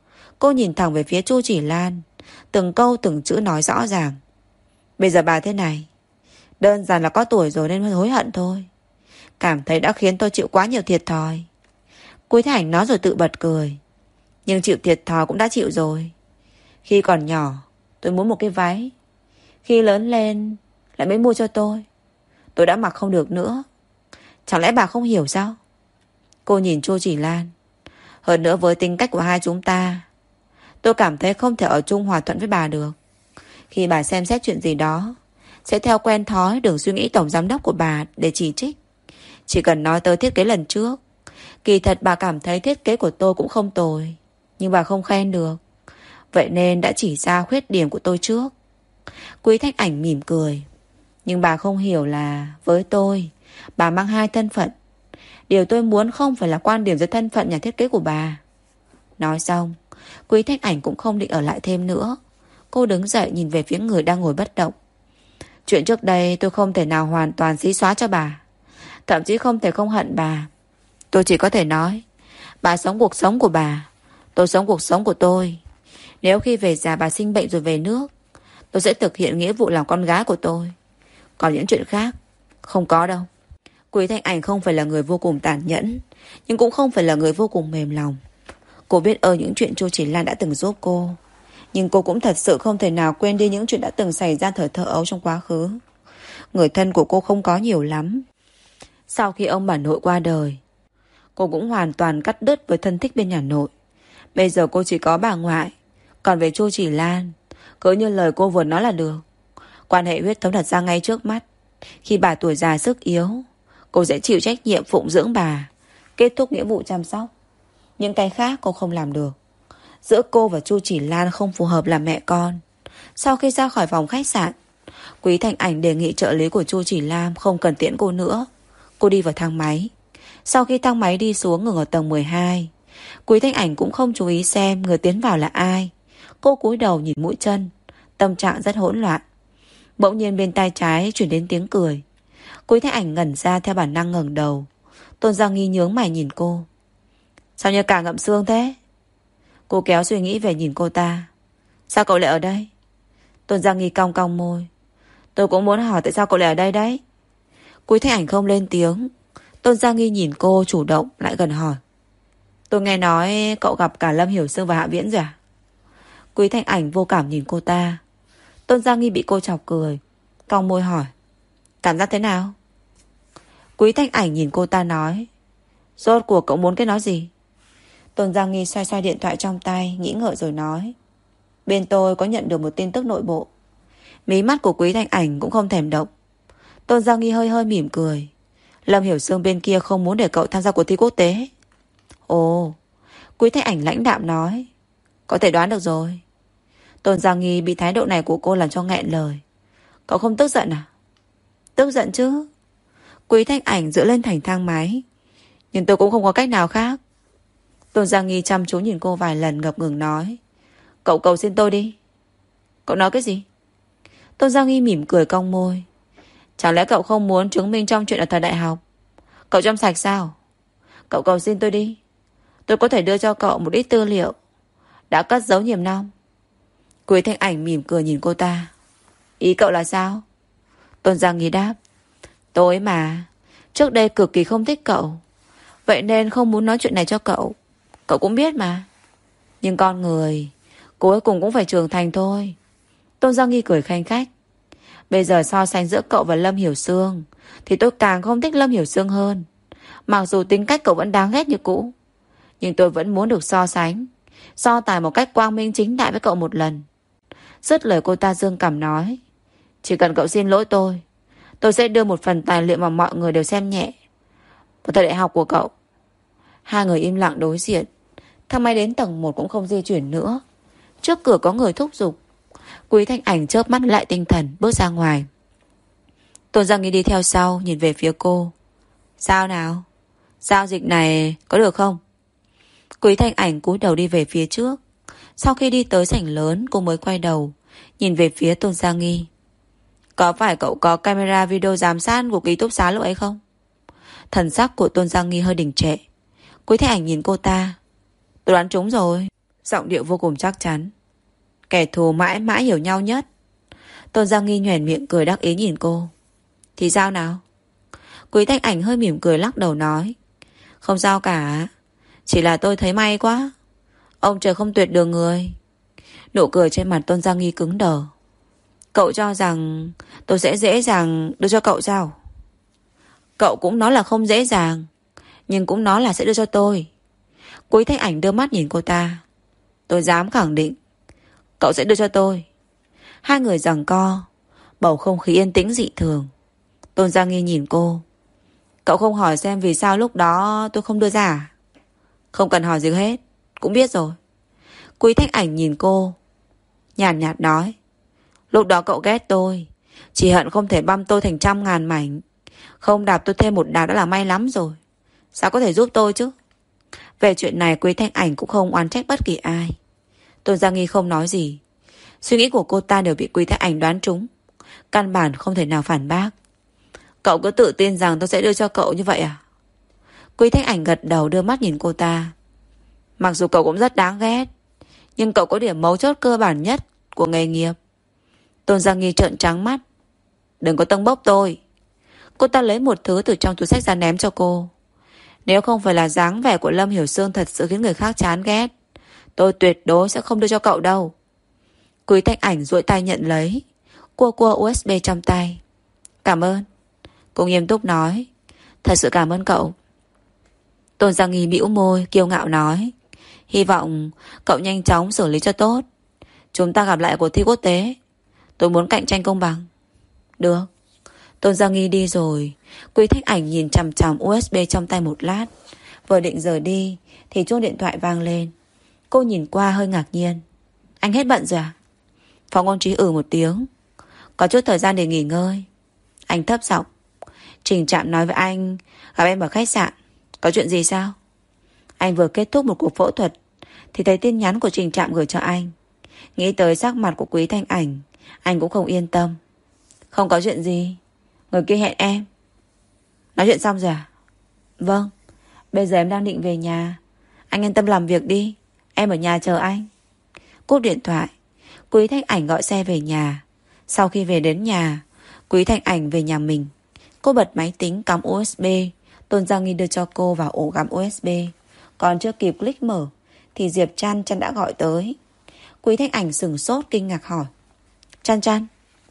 Cô nhìn thẳng về phía Chu Chỉ Lan, từng câu từng chữ nói rõ ràng. Bây giờ bà thế này, đơn giản là có tuổi rồi nên hối hận thôi. Cảm thấy đã khiến tôi chịu quá nhiều thiệt thòi. Quý Thanh Ảnh nói rồi tự bật cười. Nhưng chịu thiệt thòi cũng đã chịu rồi. Khi còn nhỏ tôi muốn một cái váy, khi lớn lên lại mới mua cho tôi. Tôi đã mặc không được nữa. Chẳng lẽ bà không hiểu sao? Cô nhìn Chu Chỉ Lan. Hơn nữa với tính cách của hai chúng ta, tôi cảm thấy không thể ở chung hòa thuận với bà được. Khi bà xem xét chuyện gì đó, sẽ theo quen thói đường suy nghĩ tổng giám đốc của bà để chỉ trích. Chỉ cần nói tới thiết kế lần trước, kỳ thật bà cảm thấy thiết kế của tôi cũng không tồi, nhưng bà không khen được. Vậy nên đã chỉ ra khuyết điểm của tôi trước. Quý Thanh Ảnh mỉm cười. Nhưng bà không hiểu là với tôi, bà mang hai thân phận. Điều tôi muốn không phải là quan điểm về thân phận nhà thiết kế của bà. Nói xong, Quý Thanh Ảnh cũng không định ở lại thêm nữa. Cô đứng dậy nhìn về phía người đang ngồi bất động. Chuyện trước đây tôi không thể nào hoàn toàn xí xóa cho bà, thậm chí không thể không hận bà. Tôi chỉ có thể nói, bà sống cuộc sống của bà, tôi sống cuộc sống của tôi. Nếu khi về già bà sinh bệnh rồi về nước, tôi sẽ thực hiện nghĩa vụ làm con gái của tôi. Còn những chuyện khác, không có đâu. Quý Thanh Ảnh không phải là người vô cùng tàn nhẫn, nhưng cũng không phải là người vô cùng mềm lòng. Cô biết ơn những chuyện Chu Chỉ Lan đã từng giúp cô, nhưng cô cũng thật sự không thể nào quên đi những chuyện đã từng xảy ra thời thơ ấu trong quá khứ. Người thân của cô không có nhiều lắm. Sau khi ông bà nội qua đời, cô cũng hoàn toàn cắt đứt với thân thích bên nhà nội. Bây giờ cô chỉ có bà ngoại. Còn về Chu Chỉ Lan, cứ như lời cô vừa nói là được. Quan hệ huyết thống thật ra ngay trước mắt. Khi bà tuổi già sức yếu, cô sẽ chịu trách nhiệm phụng dưỡng bà, kết thúc nghĩa vụ chăm sóc. Những cái khác cô không làm được. Giữa cô và Chu Chỉ Lan không phù hợp làm mẹ con. Sau khi ra khỏi phòng khách sạn, Quý Thanh Ảnh đề nghị trợ lý của Chu Chỉ Lan không cần tiễn cô nữa. Cô đi vào thang máy. Sau khi thang máy đi xuống ngừng ở tầng mười hai, Quý Thanh Ảnh cũng không chú ý xem người tiến vào là ai. Cô cúi đầu nhìn mũi chân, tâm trạng rất hỗn loạn. Bỗng nhiên bên tai trái chuyển đến tiếng cười. Quý Thanh Ảnh ngẩn ra theo bản năng ngẩng đầu. Tôn Giang Nghi nhướng mày nhìn cô. Sao như cả ngậm xương thế? Cô kéo suy nghĩ về nhìn cô ta. Sao cậu lại ở đây? Tôn Giang Nghi cong cong môi. Tôi cũng muốn hỏi tại sao cậu lại ở đây đấy. Quý Thanh Ảnh không lên tiếng. Tôn Giang Nghi nhìn cô chủ động lại gần hỏi. Tôi nghe nói cậu gặp cả Lâm Hiểu Sương và Hạ Viễn rồi à? Quý Thanh Ảnh vô cảm nhìn cô ta. Tôn Giang Nghi bị cô chọc cười, cong môi hỏi. Cảm giác thế nào? Quý Thanh Ảnh nhìn cô ta nói. Rốt cuộc cậu muốn cái nói gì? Tôn Giang Nghi xoay xoay điện thoại trong tay, nghĩ ngợi rồi nói. Bên tôi có nhận được một tin tức nội bộ. Mí mắt của Quý Thanh Ảnh cũng không thèm động. Tôn Giang Nghi hơi hơi mỉm cười. Lâm Hiểu Sương bên kia không muốn để cậu tham gia cuộc thi quốc tế. Ồ. Quý Thanh Ảnh lãnh đạm nói. Có thể đoán được rồi. Tôn Giang Nghi bị thái độ này của cô làm cho nghẹn lời. Cậu không tức giận à? Tức giận chứ. Quý Thanh Ảnh dựa lên thành thang máy. Nhưng tôi cũng không có cách nào khác. Tôn Giang Nghi chăm chú nhìn cô vài lần ngập ngừng nói. Cậu cầu xin tôi đi. Cậu nói cái gì? Tôn Giang Nghi mỉm cười cong môi. Chẳng lẽ cậu không muốn chứng minh trong chuyện ở thời đại học? Cậu trong sạch sao? Cậu cầu xin tôi đi. Tôi có thể đưa cho cậu một ít tư liệu đã cất giấu nhiều năm. Quý Thanh Ảnh mỉm cười nhìn cô ta. Ý cậu là sao? Tôn Giang Nghi đáp. Tôi mà trước đây cực kỳ không thích cậu, vậy nên không muốn nói chuyện này cho cậu. Cậu cũng biết mà. Nhưng con người cuối cùng cũng phải trưởng thành thôi. Tôn Giang Nghi cười khanh khách. Bây giờ so sánh giữa cậu và Lâm Hiểu Sương thì tôi càng không thích Lâm Hiểu Sương hơn. Mặc dù tính cách cậu vẫn đáng ghét như cũ, Nhưng tôi vẫn muốn được so sánh, so tài một cách quang minh chính đại với cậu một lần. Dứt lời cô ta dương cảm nói, chỉ cần cậu xin lỗi tôi, tôi sẽ đưa một phần tài liệu mà mọi người đều xem nhẹ vào thời đại học của cậu. Hai người im lặng đối diện. Thang máy đến tầng một cũng không di chuyển nữa. Trước cửa có người thúc giục. Quý Thanh Ảnh chớp mắt lại tinh thần, bước ra ngoài. Tôn Giang Nghi đi theo sau, nhìn về phía cô. Sao nào? Giao dịch này có được không? Quý Thanh Ảnh cúi đầu đi về phía trước. Sau khi đi tới sảnh lớn, cô mới quay đầu, nhìn về phía Tôn Giang Nghi. Có phải cậu có camera video giám sát của ký túc xá lúc ấy không? Thần sắc của Tôn Giang Nghi hơi đình trệ. Quý Thanh Ảnh nhìn cô ta. Tôi đoán trúng rồi. Giọng điệu vô cùng chắc chắn. Kẻ thù mãi mãi hiểu nhau nhất. Tôn Giang Nghi nhoẻn miệng cười đắc ý nhìn cô. Thì sao nào? Quý Thanh Ảnh hơi mỉm cười lắc đầu nói. Không sao cả. Chỉ là tôi thấy may quá. Ông trời không tuyệt đường người. Nụ cười trên mặt Tôn Giang Nghi cứng đờ. Cậu cho rằng tôi sẽ dễ dàng đưa cho cậu sao? Cậu cũng nói là không dễ dàng, nhưng cũng nói là sẽ đưa cho tôi. Quý Thanh Ảnh đưa mắt nhìn cô ta. Tôi dám khẳng định cậu sẽ đưa cho tôi. Hai người giằng co. Bầu không khí yên tĩnh dị thường. Tôn Giang Nghi nhìn cô. Cậu không hỏi xem vì sao lúc đó tôi không đưa ra à? Không cần hỏi gì hết, cũng biết rồi. Quý Thanh Ảnh nhìn cô, nhàn nhạt, nhạt nói. Lúc đó cậu ghét tôi, chỉ hận không thể băm tôi thành trăm ngàn mảnh. Không đạp tôi thêm một đạp đã là may lắm rồi. Sao có thể giúp tôi chứ? Về chuyện này Quý Thanh Ảnh cũng không oán trách bất kỳ ai. Tôn Giang Nghi không nói gì. Suy nghĩ của cô ta đều bị Quý Thanh Ảnh đoán trúng. Căn bản không thể nào phản bác. Cậu cứ tự tin rằng tôi sẽ đưa cho cậu như vậy à? Quý Thanh Ảnh gật đầu đưa mắt nhìn cô ta. Mặc dù cậu cũng rất đáng ghét, nhưng cậu có điểm mấu chốt cơ bản nhất của nghề nghiệp. Tôn Giang Nghi trợn trắng mắt. Đừng có tâng bốc tôi. Cô ta lấy một thứ từ trong túi xách ra ném cho cô. Nếu không phải là dáng vẻ của Lâm Hiểu Sương thật sự khiến người khác chán ghét, tôi tuyệt đối sẽ không đưa cho cậu đâu. Quý Thanh Ảnh duỗi tay nhận lấy, cua cua u ét bê trong tay. Cảm ơn. Cô nghiêm túc nói. Thật sự cảm ơn cậu. Tôn Giang Nghi bĩu môi, kiêu ngạo nói. Hy vọng cậu nhanh chóng xử lý cho tốt. Chúng ta gặp lại cuộc thi quốc tế. Tôi muốn cạnh tranh công bằng. Được. Tôn Giang Nghi đi rồi. Quý Thanh Ảnh nhìn chằm chằm u ét bê trong tay một lát. Vừa định rời đi thì chuông điện thoại vang lên. Cô nhìn qua hơi ngạc nhiên. Anh hết bận rồi à? Phó Ngôn Trí ừ một tiếng. Có chút thời gian để nghỉ ngơi. Anh thấp giọng. Trình Trạm nói với anh gặp em ở khách sạn. Có chuyện gì sao? Anh vừa kết thúc một cuộc phẫu thuật thì thấy tin nhắn của Trình Trạm gửi cho anh. Nghĩ tới sắc mặt của Quý Thanh Ảnh, anh cũng không yên tâm. Không có chuyện gì. Người kia hẹn em. Nói chuyện xong rồi à? Vâng. Bây giờ em đang định về nhà. Anh yên tâm làm việc đi. Em ở nhà chờ anh. Cúp điện thoại. Quý Thanh Ảnh gọi xe về nhà. Sau khi về đến nhà, Quý Thanh Ảnh về nhà mình. Cô bật máy tính cắm u ét bê. Tôn Giang Nghi đưa cho cô vào ổ cắm u ét bê. Còn chưa kịp click mở thì Diệp Trăn Trăn đã gọi tới. Quý Thanh Ảnh sửng sốt kinh ngạc hỏi. Trăn Trăn.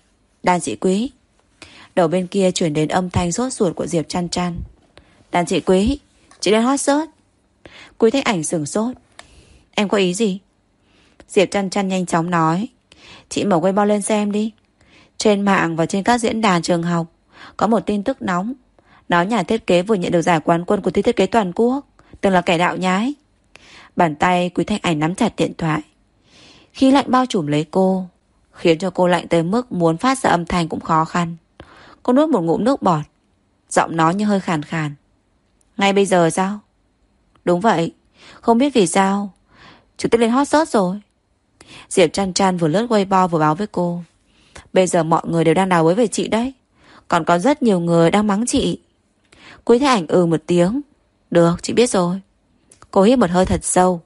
Đàn chị Quý. Đầu bên kia chuyển đến âm thanh sốt ruột của Diệp Trăn Trăn. Đàn chị Quý, chị lên hot search. Quý Thanh Ảnh sửng sốt. Em có ý gì? Diệp Trăn Trăn nhanh chóng nói. Chị mở Weibo lên xem đi. Trên mạng và trên các diễn đàn trường học có một tin tức nóng. Nói nhà thiết kế vừa nhận được giải quán quân của thi thiết kế toàn quốc, từng là kẻ đạo nhái. Bàn tay Quý Thanh Ảnh nắm chặt điện thoại. Khí lạnh bao trùm lấy cô, khiến cho cô lạnh tới mức muốn phát ra âm thanh cũng khó khăn. Cô nuốt một ngụm nước bọt, giọng nói như hơi khàn khàn. Ngay bây giờ sao? Đúng vậy. Không biết vì sao trực tiếp lên hot search rồi. Diệp Trăn Trăn vừa lướt Weibo vừa báo với cô. Bây giờ mọi người đều đang đào bới về chị đấy. Còn có rất nhiều người đang mắng chị. Quý Thanh Ảnh ừ một tiếng. Được, chị biết rồi. Cô hít một hơi thật sâu.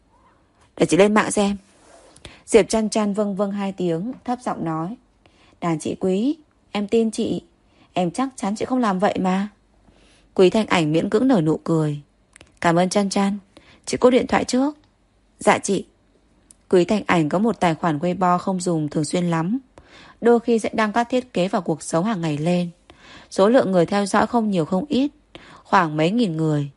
Để chị lên mạng xem. Diệp Trăn Trăn vâng vâng hai tiếng, thấp giọng nói. Đàn chị Quý, em tin chị. Em chắc chắn chị không làm vậy mà. Quý Thanh Ảnh miễn cưỡng nở nụ cười. Cảm ơn Trăn Trăn. Chị cúp điện thoại trước. Dạ chị. Quý Thanh Ảnh có một tài khoản Weibo không dùng thường xuyên lắm. Đôi khi sẽ đăng các thiết kế vào cuộc sống hàng ngày lên. Số lượng người theo dõi không nhiều không ít, khoảng mấy nghìn người.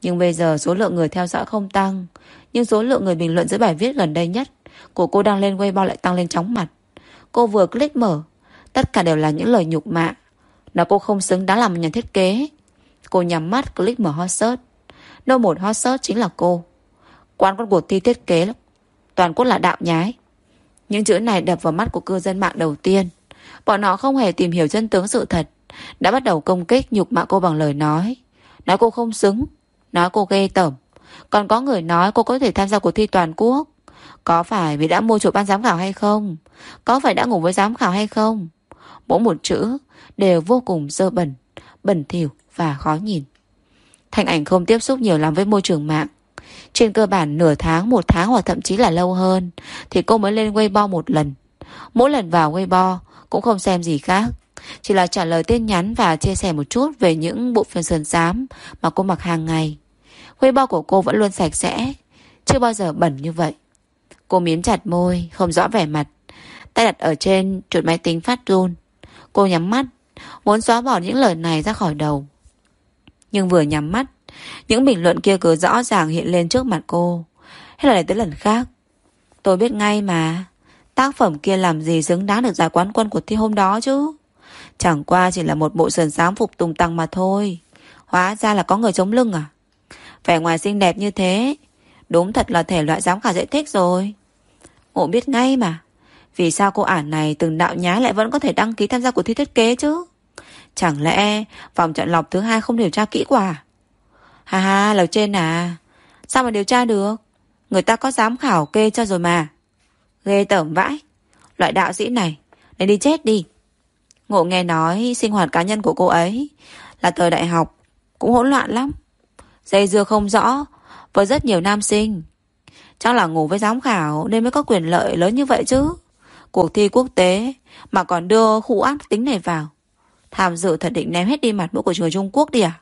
Nhưng bây giờ số lượng người theo dõi không tăng, nhưng số lượng người bình luận dưới bài viết gần đây nhất của cô đăng lên Weibo lại tăng lên chóng mặt. Cô vừa click mở, tất cả đều là những lời nhục mạ, nói cô không xứng đáng làm một nhà thiết kế. Cô nhắm mắt click mở hot search. Nô một hot search chính là cô. Quan con cuộc thi thiết kế toàn quốc là đạo nhái. Những chữ này đập vào mắt của cư dân mạng đầu tiên. Bọn họ không hề tìm hiểu chân tướng sự thật, đã bắt đầu công kích nhục mạ cô bằng lời nói. Nói cô không xứng, nói cô ghê tởm. Còn có người nói cô có thể tham gia cuộc thi toàn quốc. Có phải vì đã mua chuộc ban giám khảo hay không? Có phải đã ngủ với giám khảo hay không? Mỗi một chữ đều vô cùng dơ bẩn, bẩn thỉu và khó nhìn. Thanh Ảnh không tiếp xúc nhiều lắm với môi trường mạng. Trên cơ bản nửa tháng, một tháng hoặc thậm chí là lâu hơn thì cô mới lên Weibo một lần. Mỗi lần vào Weibo cũng không xem gì khác, chỉ là trả lời tin nhắn và chia sẻ một chút về những bộ phim sườn xám mà cô mặc hàng ngày. Weibo của cô vẫn luôn sạch sẽ, chưa bao giờ bẩn như vậy. Cô miếm chặt môi, không rõ vẻ mặt, tay đặt ở trên chuột máy tính phát run. Cô nhắm mắt, muốn xóa bỏ những lời này ra khỏi đầu. Nhưng vừa nhắm mắt, những bình luận kia cứ rõ ràng hiện lên trước mặt cô. Hết lần này tới lần khác. Tôi biết ngay mà, tác phẩm kia làm gì xứng đáng được giải quán quân của thi hôm đó chứ. Chẳng qua chỉ là một bộ sườn xám phục tùng tăng mà thôi. Hóa ra là có người chống lưng à? Vẻ ngoài xinh đẹp như thế, đúng thật là thể loại giám khảo dễ thích rồi. Ngộ biết ngay mà. Vì sao cô ả này từng đạo nhái lại vẫn có thể đăng ký tham gia cuộc thi thiết kế chứ? Chẳng lẽ vòng chọn lọc thứ hai không điều tra kỹ quả? Ha ha, lầu trên à? Sao mà điều tra được? Người ta có giám khảo kê cho rồi mà. Ghê tởm vãi. Loại đạo sĩ này nên đi chết đi. Ngộ nghe nói sinh hoạt cá nhân của cô ấy là thời đại học cũng hỗn loạn lắm, dây dưa không rõ với rất nhiều nam sinh. Chắc là ngủ với giám khảo nên mới có quyền lợi lớn như vậy chứ. Cuộc thi quốc tế mà còn đưa khu ác tính này vào, tham dự thật định ném hết đi mặt mũi của người Trung Quốc đi à?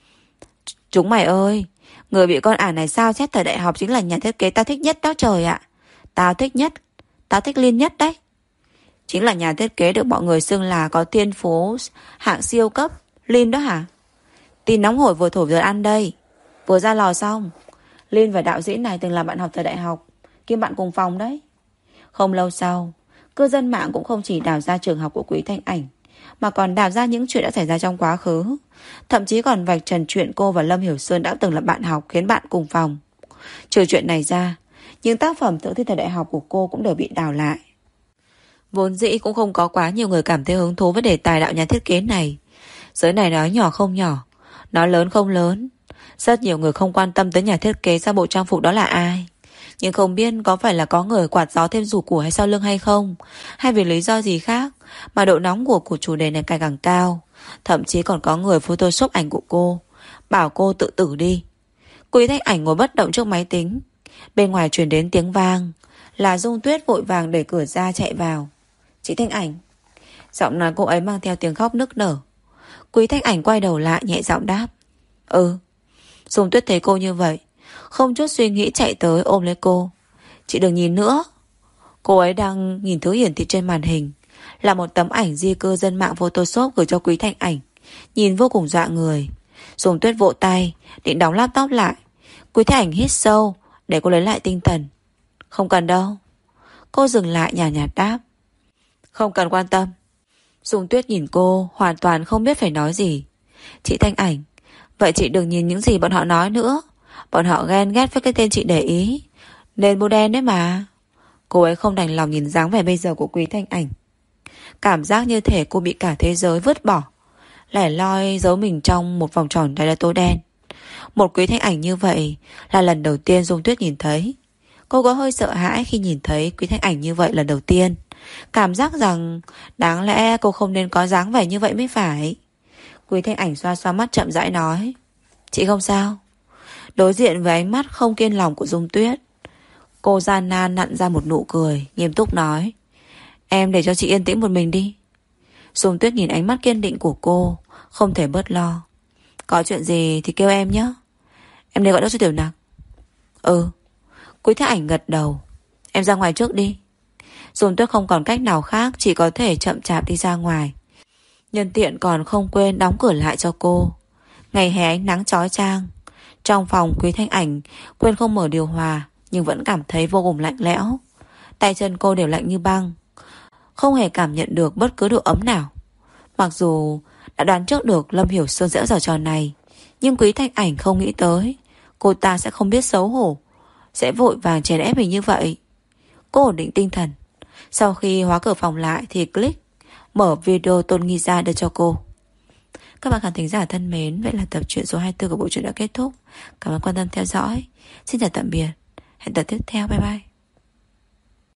Chúng mày ơi, người bị con ả này sao chép thời đại học chính là nhà thiết kế tao thích nhất đó trời ạ. Tao thích nhất, tao thích Liên nhất đấy. Chính là nhà thiết kế được mọi người xưng là có thiên phú hạng siêu cấp, Liên đó hả? Tin nóng hổi vừa thổi vừa ăn đây, vừa ra lò xong. Liên và đạo diễn này từng là bạn học thời đại học, kiêm bạn cùng phòng đấy. Không lâu sau, cư dân mạng cũng không chỉ đào ra trường học của Quý Thanh Ảnh, mà còn đào ra những chuyện đã xảy ra trong quá khứ. Thậm chí còn vạch trần chuyện cô và Lâm Hiểu Sơn đã từng là bạn học, khiến bạn cùng phòng. Trừ chuyện này ra, những tác phẩm tự thi thời đại học của cô cũng đều bị đào lại. Vốn dĩ cũng không có quá nhiều người cảm thấy hứng thú với đề tài đạo nhà thiết kế này. Giới này nói nhỏ không nhỏ, nói lớn không lớn. Rất nhiều người không quan tâm tới nhà thiết kế ra bộ trang phục đó là ai. Nhưng không biết có phải là có người quạt gió thêm rủ của hay sau lưng hay không, hay vì lý do gì khác mà độ nóng của của chủ đề này càng càng cao. Thậm chí còn có người photoshop ảnh của cô, bảo cô tự tử đi. Quý Thanh Ảnh ngồi bất động trước máy tính. Bên ngoài truyền đến tiếng vang, là Dung Tuyết vội vàng đẩy cửa ra chạy vào. Chị Thanh Ảnh. Giọng nói cô ấy mang theo tiếng khóc nức nở. Quý Thanh Ảnh quay đầu lại nhẹ giọng đáp. Ừ. Dung Tuyết thấy cô như vậy, không chút suy nghĩ chạy tới ôm lấy cô. Chị đừng nhìn nữa. Cô ấy đang nhìn thứ hiển thị trên màn hình, là một tấm ảnh di cư dân mạng photoshop gửi cho Quý Thanh Ảnh, nhìn vô cùng dọa người. Dung Tuyết vỗ tay định đóng laptop lại. Quý Thanh Ảnh hít sâu để cô lấy lại tinh thần. Không cần đâu. Cô dừng lại nhàn nhạt đáp. Không cần quan tâm. Dung Tuyết nhìn cô hoàn toàn không biết phải nói gì. Chị Thanh Ảnh, vậy chị đừng nhìn những gì bọn họ nói nữa. Bọn họ ghen ghét với cái tên chị để ý, nên bô đen đấy mà. Cô ấy không đành lòng nhìn dáng vẻ bây giờ của Quý Thanh Ảnh. Cảm giác như thể cô bị cả thế giới vứt bỏ, lẻ loi giấu mình trong một vòng tròn đầy là tối đen. Một Quý Thanh Ảnh như vậy là lần đầu tiên Dung Tuyết nhìn thấy. Cô có hơi sợ hãi khi nhìn thấy Quý Thanh Ảnh như vậy lần đầu tiên. Cảm giác rằng đáng lẽ cô không nên có dáng vẻ như vậy mới phải. Quý Thanh Ảnh xoa xoa mắt chậm rãi nói. Chị không sao. Đối diện với ánh mắt không kiên lòng của Dung Tuyết, cô gian nan nặn ra một nụ cười, nghiêm túc nói. Em để cho chị yên tĩnh một mình đi. Dung Tuyết nhìn ánh mắt kiên định của cô, không thể bớt lo. Có chuyện gì thì kêu em nhé. Em đi gọi đốc cho Tiểu Nặc. Ừ. Quý Thanh Ảnh gật đầu. Em ra ngoài trước đi. Dung Tuyết không còn cách nào khác, chỉ có thể chậm chạp đi ra ngoài. Nhân tiện còn không quên đóng cửa lại cho cô. Ngày hè ánh nắng chói chang, Trong phòng Quý Thanh Ảnh quên không mở điều hòa, nhưng vẫn cảm thấy vô cùng lạnh lẽo. Tay chân cô đều lạnh như băng, không hề cảm nhận được bất cứ độ ấm nào. Mặc dù đã đoán trước được Lâm Hiểu Sương sẽ giở trò này, nhưng Quý Thanh Ảnh không nghĩ tới cô ta sẽ không biết xấu hổ, sẽ vội vàng chèn ép mình như vậy. Cô ổn định tinh thần. Sau khi khóa cửa phòng lại thì click mở video Tôn Nghi Gia đưa cho cô. Các bạn khán thính giả thân mến, vậy là tập truyện số hai mươi tư của bộ truyện đã kết thúc. Cảm ơn quan tâm theo dõi. Xin chào tạm biệt. Hẹn tập tiếp theo. Bye bye.